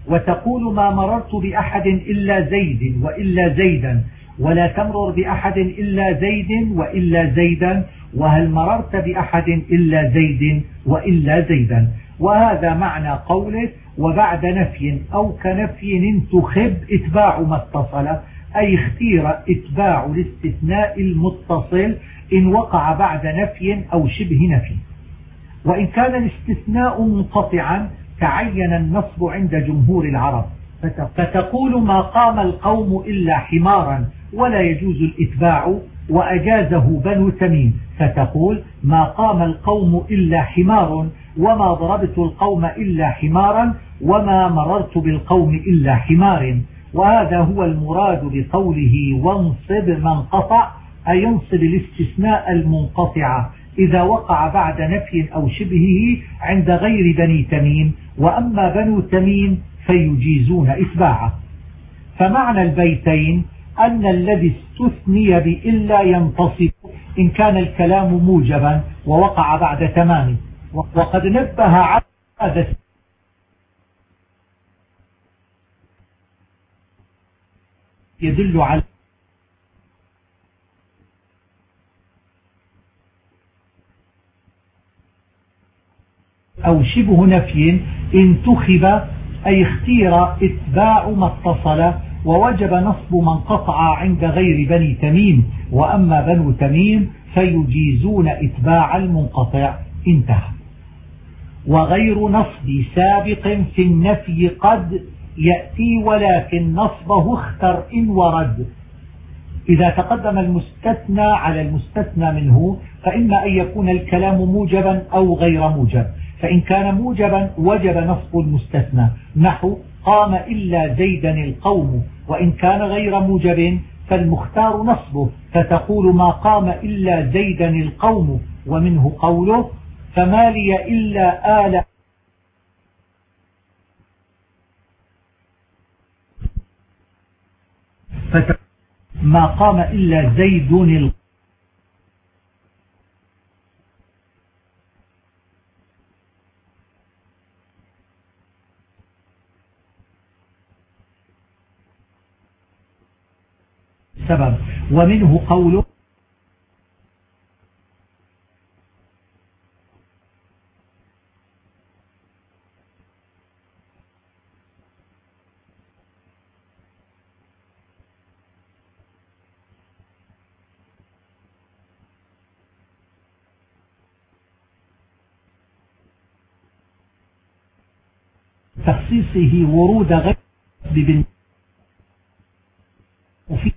وتقول ما مررت بأحد إلا زيد وإلا زيدا، ولا تمرر بأحد إلا زيد وإلا زيدا، وهل مررت بأحد إلا زيد وإلا زيدا. وهذا معنى قوله وبعد نفي أو كنفي انتخب اتباع ما اتصل، أي اختير اتباع الاستثناء المتصل إن وقع بعد نفي أو شبه نفي. وإن كان الاستثناء منقطعا تعين النصب عند جمهور العرب، فتقول ما قام القوم إلا حمارا، ولا يجوز الإتباع، وأجازه بنو تميم، فتقول ما قام القوم إلا حمار، وما ضربت القوم إلا حمارا، وما مررت بالقوم إلا حمار. وهذا هو المراد بقوله وانصب من قطع، أي ينصب الاستثناء المنقطع إذا وقع بعد نفي أو شبهه عند غير بني تميم، وأما بنو تميم فيجيزون إتباعه. فمعنى البيتين أن الذي استثني بإلا ينتصب إن كان الكلام موجبا ووقع بعد تمامه، وقد نبه على هذا يدل على أو شبه نفي انتخب، أي اختير اتباع ما اتصل، ووجب نصب من قطع عند غير بني تميم، وأما بنو تميم فيجيزون اتباع المنقطع. انتهى. وغير نصب سابق في النفي قد يأتي، ولكن نصبه اختر إن ورد. إذا تقدم المستثنى على المستثنى منه فإما أن يكون الكلام موجبا أو غير موجب، فإن كان موجبا وجب نصب المستثنى، نحو قام إلا زيدا القوم، وإن كان غير موجب فالمختار نصبه، فتقول ما قام إلا زيدا القوم، ومنه قوله فما لي إلا آل ما قام إلا زيد سبب. ومنه قوله تخصيصه ورود غير ببن وفي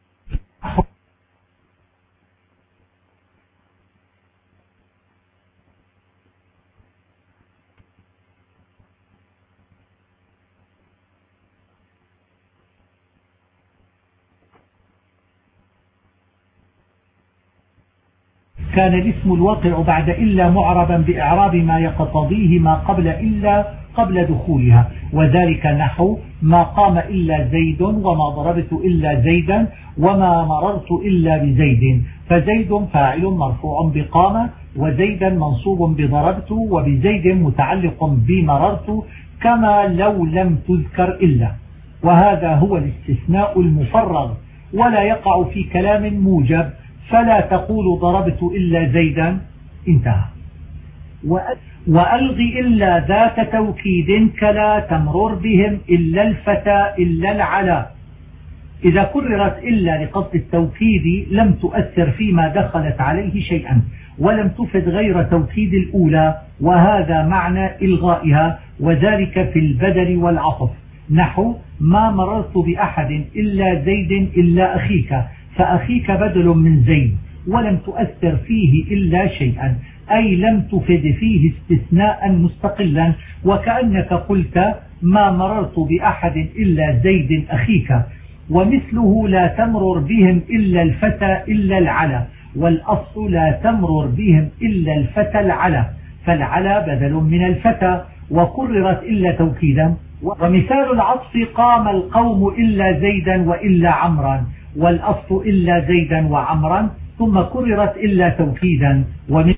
كان الاسم الواقع بعد إلا معربا بإعراب ما يقتضيه ما قبل إلا قبل دخولها، وذلك نحو ما قام إلا زيد، وما ضربت إلا زيدا، وما مررت إلا بزيد. فزيد فاعل مرفوع بقام، وزيدا منصوب بضربت، وبزيد متعلق بمررت، كما لو لم تذكر إلا. وهذا هو الاستثناء المفرغ، ولا يقع في كلام موجب، فلا تقول ضربت إلا زيدا. انتهى. وألغ إلا ذات توكيد كلا تمرر بهم إلا الفتى إلا العلا. إذا كررت إلا لقصد التوكيد لم تؤثر فيما دخلت عليه شيئا، ولم تفد غير توكيد الأولى، وهذا معنى إلغائها، وذلك في البدل والعطف، نحو ما مررت بأحد إلا زيد إلا أخيك، فأخيك بدل من زيد، ولم تؤثر فيه إلا شيئا، أي لم تفد فيه استثناء مستقلا، وكأنك قلت ما مررت بأحد إلا زيد أخيك. ومثله لا تمرر بهم إلا الفتى إلا العلا، والأصل لا تمرر بهم إلا الفتى العلا، فالعلا بدل من الفتى، وكررت إلا توكيدا. ومثال العطف قام القوم إلا زيدا وإلا عمرا، والأصل إلا زيدا وعمرا، ثم كررت إلا توكيدا. ومن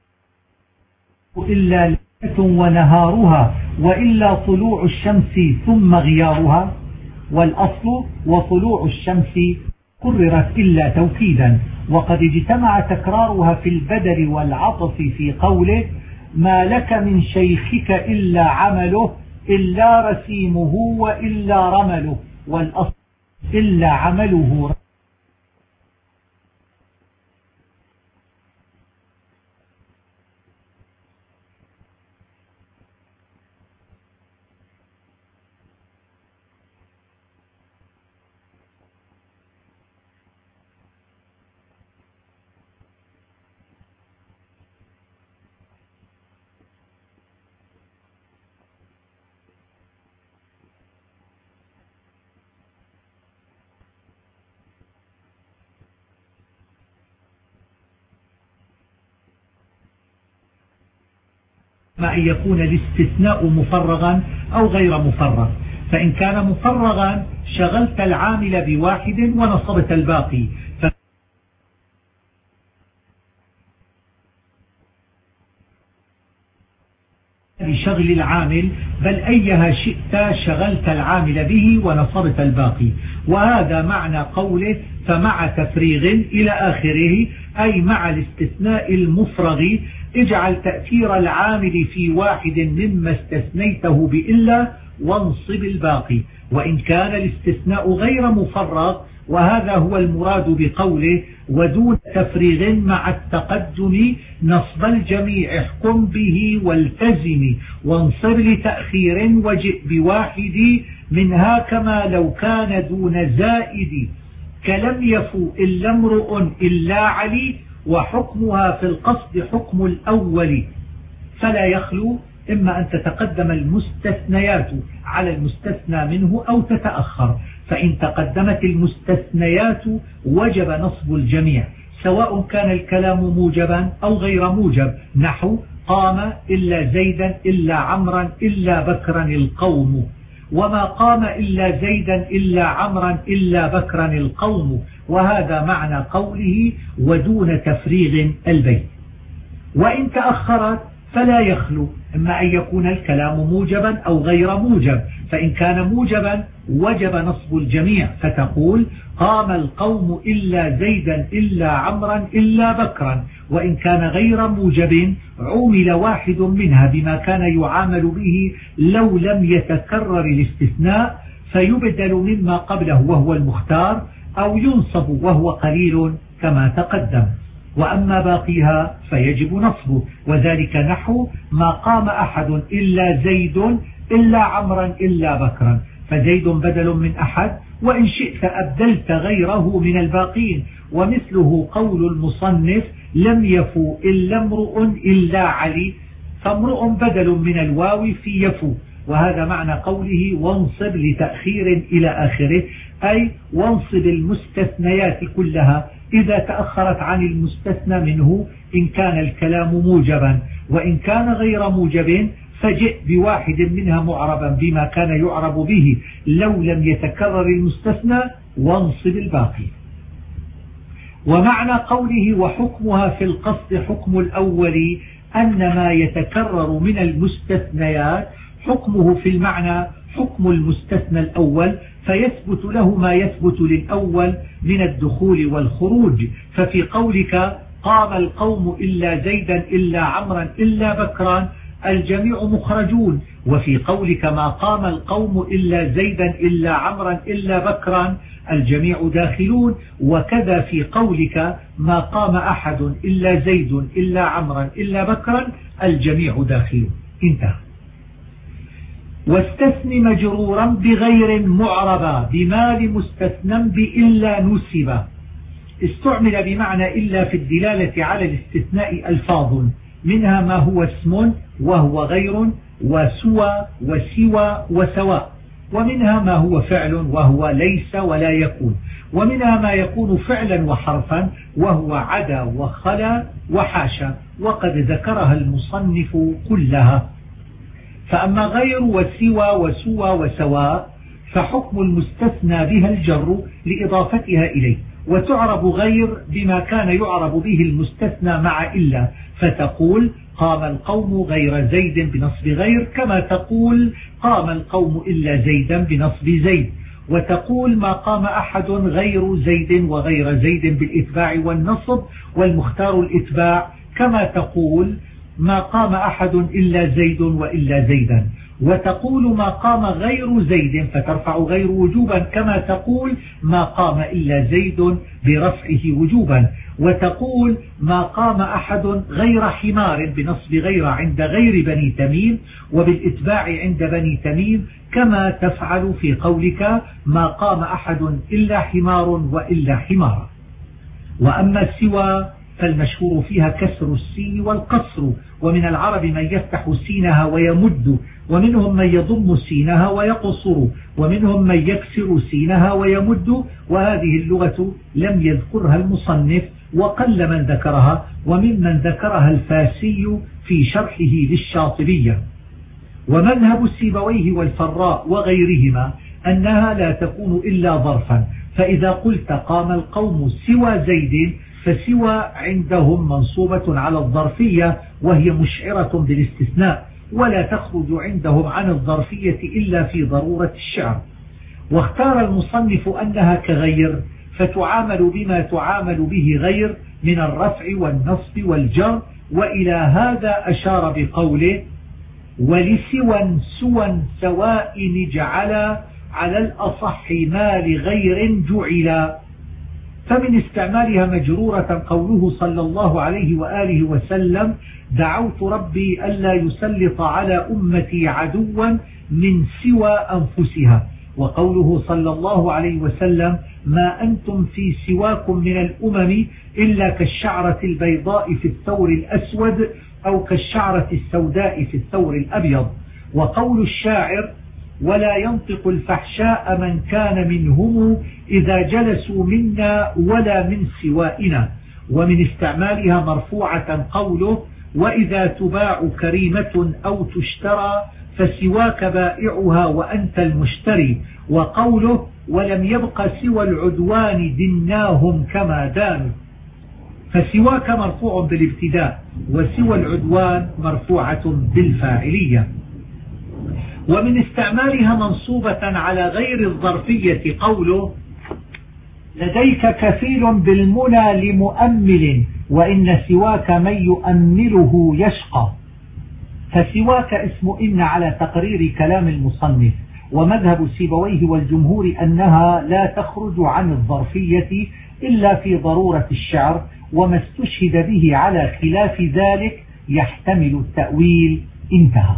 إلا ليلة ونهارها، وإلا طلوع الشمس ثم غيارها، والأصل وطلوع الشمس كررت إلا توكيدا. وقد اجتمع تكرارها في البدل والعطف في قوله ما لك من شيخك إلا عمله إلا رسيمه وإلا رمله، والأصل إلا عمله. أن يكون الاستثناء مفرغا أو غير مفرغ. فإن كان مفرغا شغلت العامل بواحد ونصبت الباقي، بشغل العامل بل أيها شئت شغلت العامل به ونصبت الباقي. وهذا معنى قوله فمع تفريغ إلى آخره، أي مع الاستثناء المفرغ اجعل تأثير العامل في واحد مما استثنيته بإلا وانصب الباقي. وإن كان الاستثناء غير مفرغ، وهذا هو المراد بقوله ودون تفريغ مع التقدم نصب الجميع احكم به والتزم وانصب لتأخير وجئ بواحد منها كما لو كان دون زائد كلم يفو إلا امرؤ إلا علي وحكمها في القصد حكم الأول. فلا يخلو إما أن تتقدم المستثنيات على المستثنى منه أو تتأخر. فإن تقدمت المستثنيات وجب نصب الجميع سواء كان الكلام موجبا أو غير موجب، نحو قام إلا زيدا إلا عمرا إلا بكرا القوم، وما قام إلا زيدا إلا عمرا إلا بكرا القوم. وهذا معنى قوله ودون تفريغ البيت. وإن تأخرت فلا يخلو إما أن يكون الكلام موجبا أو غير موجب. فإن كان موجبا وجب نصب الجميع، فتقول قام القوم إلا زيدا إلا عمرا إلا بكرا. وإن كان غير موجب عمل واحد منها بما كان يعامل به لو لم يتكرر الاستثناء، فيبدل مما قبله وهو المختار، أو ينصب وهو قليل كما تقدم. وأما باقيها فيجب نصبه، وذلك نحو ما قام أحد إلا زيد إلا عمرا إلا بكرا، فزيد بدل من أحد، وإن شئت أبدلت غيره من الباقين. ومثله قول المصنف لم يفو إلا امرؤ إلا علي، فامرؤ بدل من الواو في يفو. وهذا معنى قوله وانصب لتأخير إلى آخره، أي وانصب المستثنيات كلها إذا تأخرت عن المستثنى منه إن كان الكلام موجبا، وإن كان غير موجب فجئ بواحد منها معربا بما كان يعرب به لو لم يتكرر المستثنى وانصب الباقي. ومعنى قوله وحكمها في القصد حكم الأول أن ما يتكرر من المستثنيات حكمه في المعنى حكم المستثنى الأول، فيثبت له ما يثبت للأول من الدخول والخروج. ففي قولك قام القوم إلا زيدا إلا عمرا إلا بكرا الجميع مخرجون، وفي قولك ما قام القوم إلا زيدا إلا عمرا إلا بكرا الجميع داخلون. وكذا في قولك ما قام أحد إلا زيد إلا عمرا إلا بكرا الجميع داخلون. انتهى. واستثن مجرورا بغير معربا بمال مستثنى بإلا نسبا. استعمل بمعنى إلا في الدلالة على الاستثناء ألفاظ، منها ما هو اسم وهو غير وسوى وسوى وسواء، ومنها ما هو فعل وهو ليس ولا يكون، ومنها ما يكون فعلا وحرفا وهو عدا وخلا وحاشا، وقد ذكرها المصنف كلها. فأما غير وسوى وسوى وسواء فحكم المستثنى بها الجر لإضافتها إليه، وتعرب غير بما كان يعرب به المستثنى مع إلا، فتقول قام القوم غير زيد بنصب غير، كما تقول قام القوم إلا زيدا بنصب زيد. وتقول ما قام أحد غير زيد وغير زيد بالإتباع والنصب، والمختار الإتباع، كما تقول ما قام أحد إلا زيد وإلا زيدا. وتقول ما قام غير زيد فترفع غير وجوبا، كما تقول ما قام إلا زيد برفعه وجوبا. وتقول ما قام أحد غير حمار بنصب غير عند غير بني تميم وبالإتباع عند بني تميم، كما تفعل في قولك ما قام أحد إلا حمار وإلا حمار. وأما سوى فالمشهور فيها كسر السين والقصر، ومن العرب من يفتح سينها ويمد، ومنهم من يضم سينها ويقصر، ومنهم من يكسر سينها ويمد. وهذه اللغة لم يذكرها المصنف، وقل من ذكرها، وممن ذكرها الفاسي في شرحه للشاطبية. ومذهب السيبويه والفراء وغيرهما أنها لا تكون إلا ظرفا، فإذا قلت قام القوم سوى زيد فسوى عندهم منصوبة على الظرفية وهي مشعرة بالاستثناء، ولا تخرج عندهم عن الظرفية إلا في ضرورة الشعر. واختار المصنف أنها كغير، فتعامل بما تعامل به غير من الرفع والنصب والجر، وإلى هذا أشار بقوله ولسوى سوى سواء جعل على الأصح ما لغير جعل. فمن استعمالها مجرورة قوله صلى الله عليه وآله وسلم دعوت ربي ألا يسلط على أمتي عدوا من سوى أنفسها، وقوله صلى الله عليه وسلم ما أنتم في سواكم من الأمم إلا كالشعرة البيضاء في الثور الأسود أو كالشعرة السوداء في الثور الأبيض. وقول الشاعر ولا ينطق الفحشاء من كان منهم إذا جلسوا منا ولا من سوائنا. ومن استعمالها مرفوعة قوله وإذا تباع كريمة أو تشترى فسواك بائعها وأنت المشتري. وقوله ولم يبق سوى العدوان دناهم كما دانوا، فسواك مرفوع بالابتداء وسوى العدوان مرفوعة بالفاعلية. ومن استعمالها منصوبة على غير الظرفية قوله لديك كفيل بالمنى لمؤمل وإن سواك من يؤمله يشقى. فسواك اسم إن على تقرير كلام المصنف. ومذهب سيبويه والجمهور أنها لا تخرج عن الظرفية إلا في ضرورة الشعر، وما استشهد به على خلاف ذلك يحتمل التأويل. انتهى.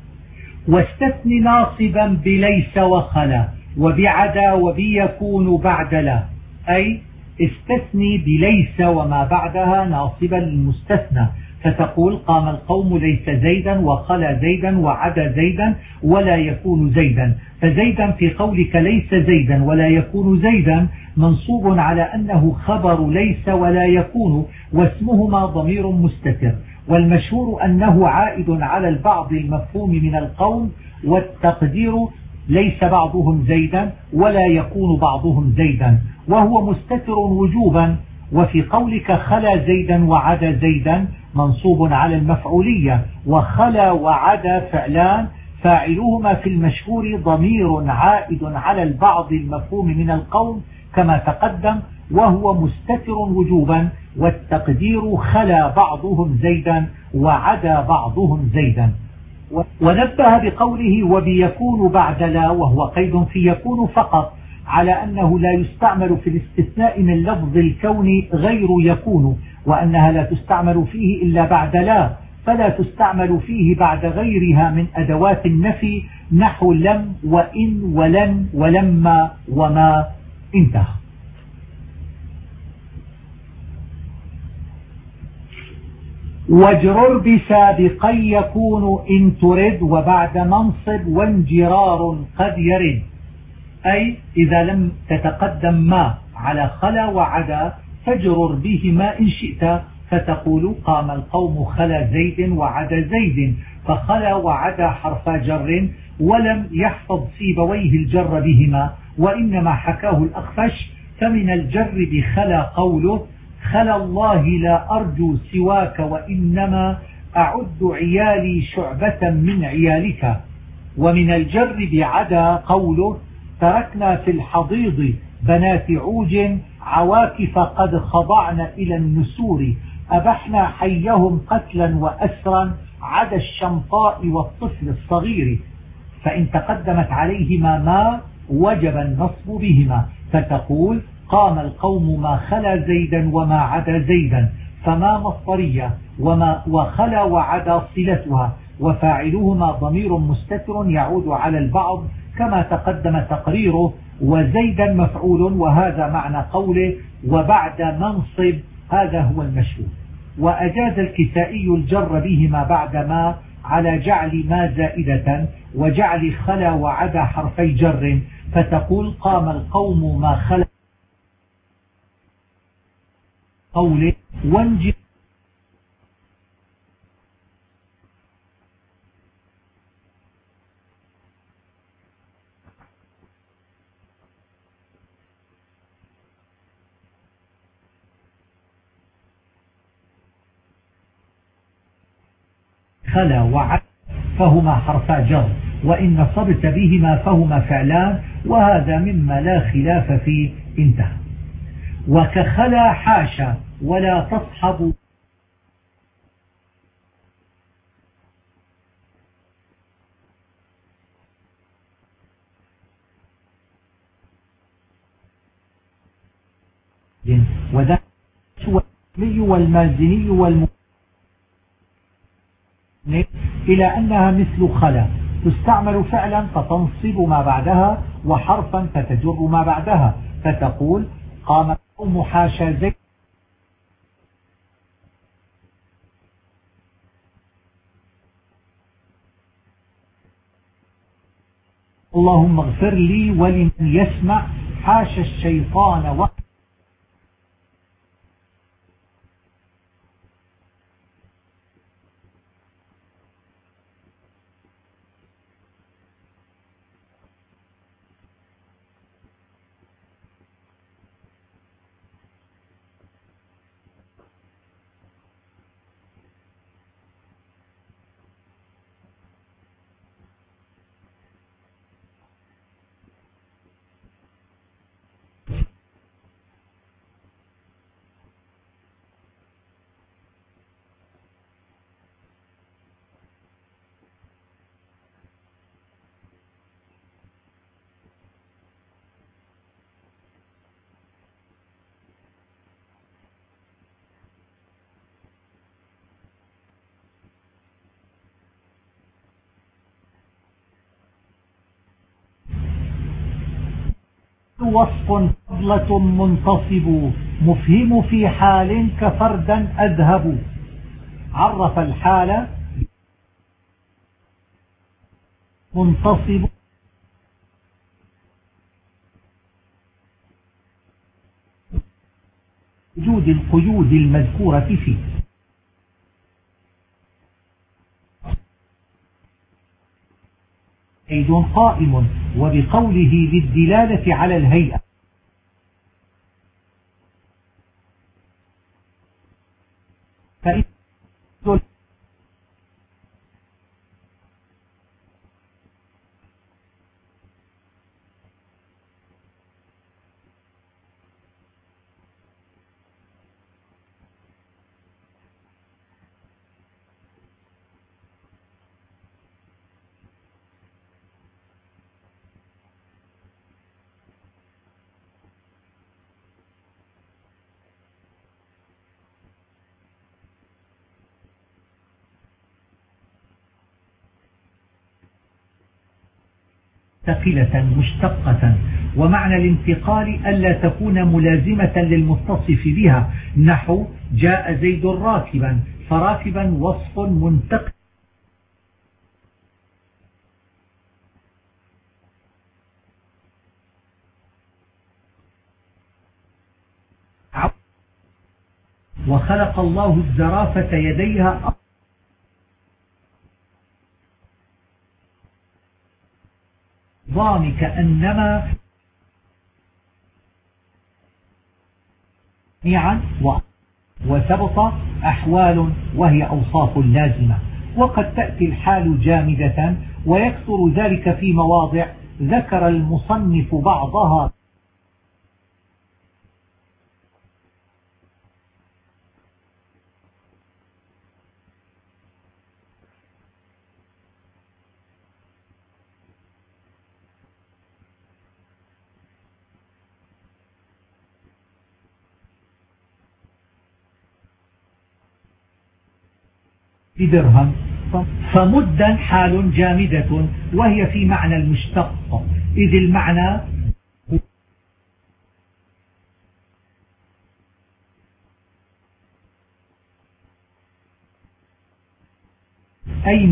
واستثن ناصبا بليس وخلا وبعدا وبيكون بعد لا، أي استثني بليس وما بعدها ناصبا للمستثنى، فتقول قام القوم ليس زيدا وخلا زيدا وعدا زيدا ولا يكون زيدا. فزيدا في قولك ليس زيدا ولا يكون زيدا منصوب على أنه خبر ليس ولا يكون، واسمهما ضمير مستتر، والمشهور أنه عائد على البعض المفهوم من القوم، والتقدير ليس بعضهم زيدا ولا يكون بعضهم زيدا، وهو مستتر وجوبا. وفي قولك خلا زيدا وعدا زيدا منصوب على المفعولية، وخلا وعدا فعلان فاعلهما في المشهور ضمير عائد على البعض المفهوم من القوم كما تقدم، وهو مستتر وجوبا، والتقدير خلا بعضهم زيدا وعدا بعضهم زيدا. ونبه بقوله وبيكون بعد لا، وهو قيد في يكون فقط، على أنه لا يستعمل في الاستثناء من لفظ الكون غير يكون، وأنها لا تستعمل فيه إلا بعد لا، فلا تستعمل فيه بعد غيرها من أدوات النفي نحو لم وإن ولن ولما وما. انتهى. واجرر بسابقا يكون إن ترد وبعد منصب وانجرار قد يرد، أي إذا لم تتقدم ما على خلا وعدا فاجرر بهما إن شئت، فتقول قام القوم خلا زيد وعدا زيد، فخلا وعدا حرف جر، ولم يحفظ سيبويه الجر بهما، وإنما حكاه الأخفش. فمن الجر بخلا قوله خلا الله لا أرجو سواك وإنما أعد عيالي شعبة من عيالك. ومن الجر بعدا قوله تركنا في الحضيض بنات عوج عواكف قد خضعن إلى النسور، أبحنا حيهم قتلا وأسرا عدا الشمطاء والطفل الصغير. فإن تقدمت عليهما ما وجب النصب بهما، فتقول قام القوم ما خلا زيدا وما عدا زيدا، فما مصدرية وخلا وعدا صلتها، وفاعلهما ضمير مستتر يعود على البعض كما تقدم تقريره، وزيدا مفعول، وهذا معنى قوله وبعد منصب، هذا هو المشهور. وأجاز الكسائي الجر بهما بعد ما على جعل ما زائدة وجعل خلا وعدا حرفي جر، فتقول قام القوم ما خلا قوله وانجب خلا وعد فهما حرفا جر، وإن نصبت بهما فهما فعلان، وهذا مما لا خلاف فيه. انتهى. وكخلا حاشا ولا تصحب وذا والمازني والمؤمن إلى أنها مثل خلا، تستعمل فعلا فتنصب ما بعدها، وحرفا فتجر ما بعدها، فتقول قام القوم حاشا زيد. اللهم اغفر لي ولمن يسمع حاشا الشيطان وصف فضلة منتصب مفهم في حال كفردا أذهب. عرف الحال منتصب وجود القيود المذكورة فيه. زيد قائم، وبقوله للدلالة على الهيئة، فإن مستقلة مشتقة، ومعنى الانتقال ألا تكون ملازمة للمتصف بها، نحو جاء زيد راكبا، فراكبا وصف منتقل وخلق الله الزرافة يديها ضام كأنما جميعا وسبط أحوال وهي أوصاف لازمة. وقد تأتي الحال جامدة، ويكثر ذلك في مواضع ذكر المصنف بعضها بدرهم. فمدا حال جامدة، وهي في معنى المشتق، إذ المعنى أي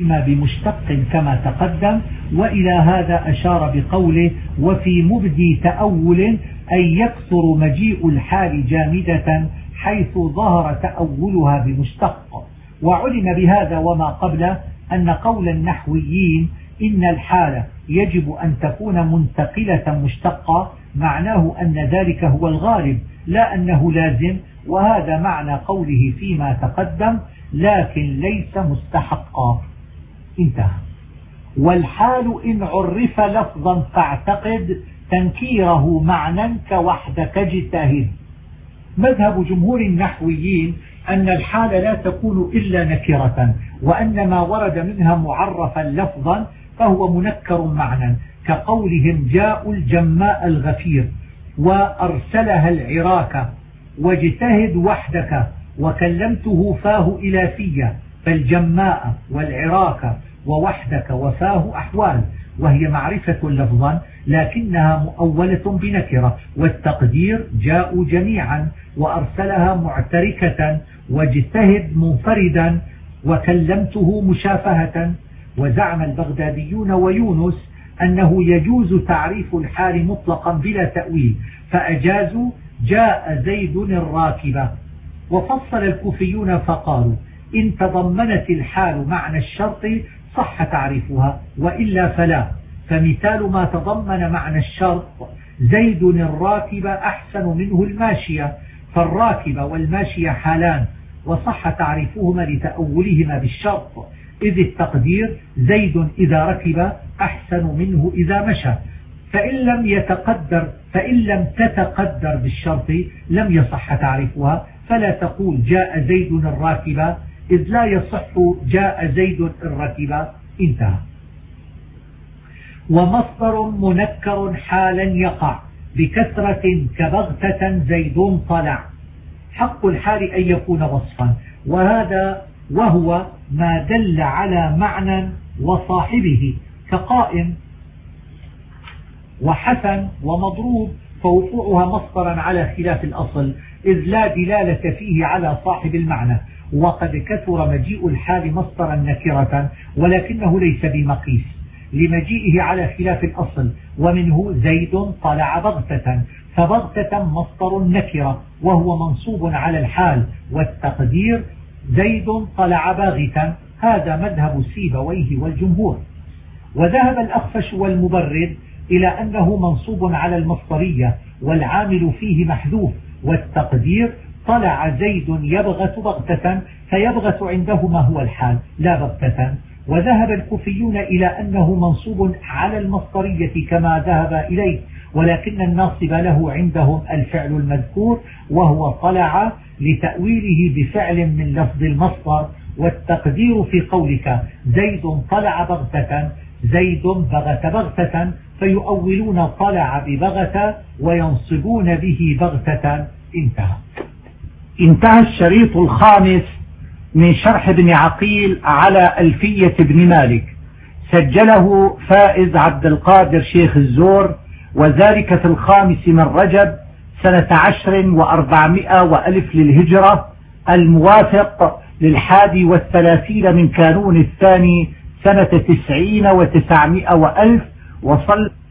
إما بمشتق كما تقدم، وإلى هذا أشار بقوله وفي مبدي تأول أن يكثر مجيء الحال جامدة حيث ظهر تأولها بمشتق. وعلم بهذا وما قبله أن قول النحويين إن الحال يجب أن تكون منتقلة مشتقة معناه أن ذلك هو الغالب لا أنه لازم، وهذا معنى قوله فيما تقدم لكن ليس مستحقا. انتهى. والحال إن عرف لفظا فاعتقد تنكيره معنى كوحدك اجتهد. مذهب جمهور النحويين أن الحال لا تكون إلا نكرة، وأن ما ورد منها معرفا لفظا فهو منكر معنى، كقولهم جاء الجماء الغفير وأرسلها العراك واجتهد وحدك وكلمته فاه إلى فيا، فالجماء والعراك ووحدك وفاه أحوال، وهي معرفة لفظا لكنها مؤولة بنكرة، والتقدير جاءوا جميعا وأرسلها معتركة واجتهد منفردا وكلمته مشافهة. وزعم البغداديون ويونس أنه يجوز تعريف الحال مطلقا بلا تأويل، فأجازوا جاء زيد الراكبة. وفصل الكوفيون فقالوا إن تضمنت الحال معنى الشرط صح تعريفها، وإلا فلا. فمثال ما تضمن معنى الشرط زيد الراكبة أحسن منه الماشية، فالراكبة والماشية حالان وصح تعريفهما لتأولهما بالشرط، إذ التقدير زيد إذا ركب أحسن منه إذا مشى. فإن لم تتقدر بالشرط لم يصح تعريفها، فلا تقول جاء زيد الراكبة إذ لا يصح جاء زيد الراكبة. انتهى. ومصدر منكر حالا يقع بكثرة كبغتة زيد طلع. حق الحال أن يكون وصفا، وهو ما دل على معنى وصاحبه، كقائم وحسن ومضروب، فوقوعها مصدرا على خلاف الأصل إذ لا دلالة فيه على صاحب المعنى. وقد كثر مجيء الحال مصدرا نكرة ولكنه ليس بمقيس لمجيئه على خلاف الأصل، ومنه زيد طلع بغتة، فبغتة مصدر نكرة وهو منصوب على الحال، والتقدير زيد طلع باغتا. هذا مذهب سيبويه والجمهور. وذهب الأخفش والمبرد إلى أنه منصوب على المصدرية والعامل فيه محذوف، والتقدير طلع زيد يبغت بغتة، فيبغت عندهما هو الحال لا بغتة. وذهب الكوفيون إلى أنه منصوب على المصدرية كما ذهب إليه، ولكن الناصب له عندهم الفعل المذكور وهو طلع لتأويله بفعل من لفظ المصدر. والتقدير في قولك زيد طلع بغتة زيد بغت بغتة، فيؤولون طلع ببغتة وينصبون به بغتة. انتهى الشريط الخامس من شرح ابن عقيل على ألفية ابن مالك، سجله فائز عبد القادر شيخ الزور، وذلك في 5 من رجب سنة 10 و400 للهجرة، الموافق 31 من كانون الثاني سنة 90 و900 وألف. وصل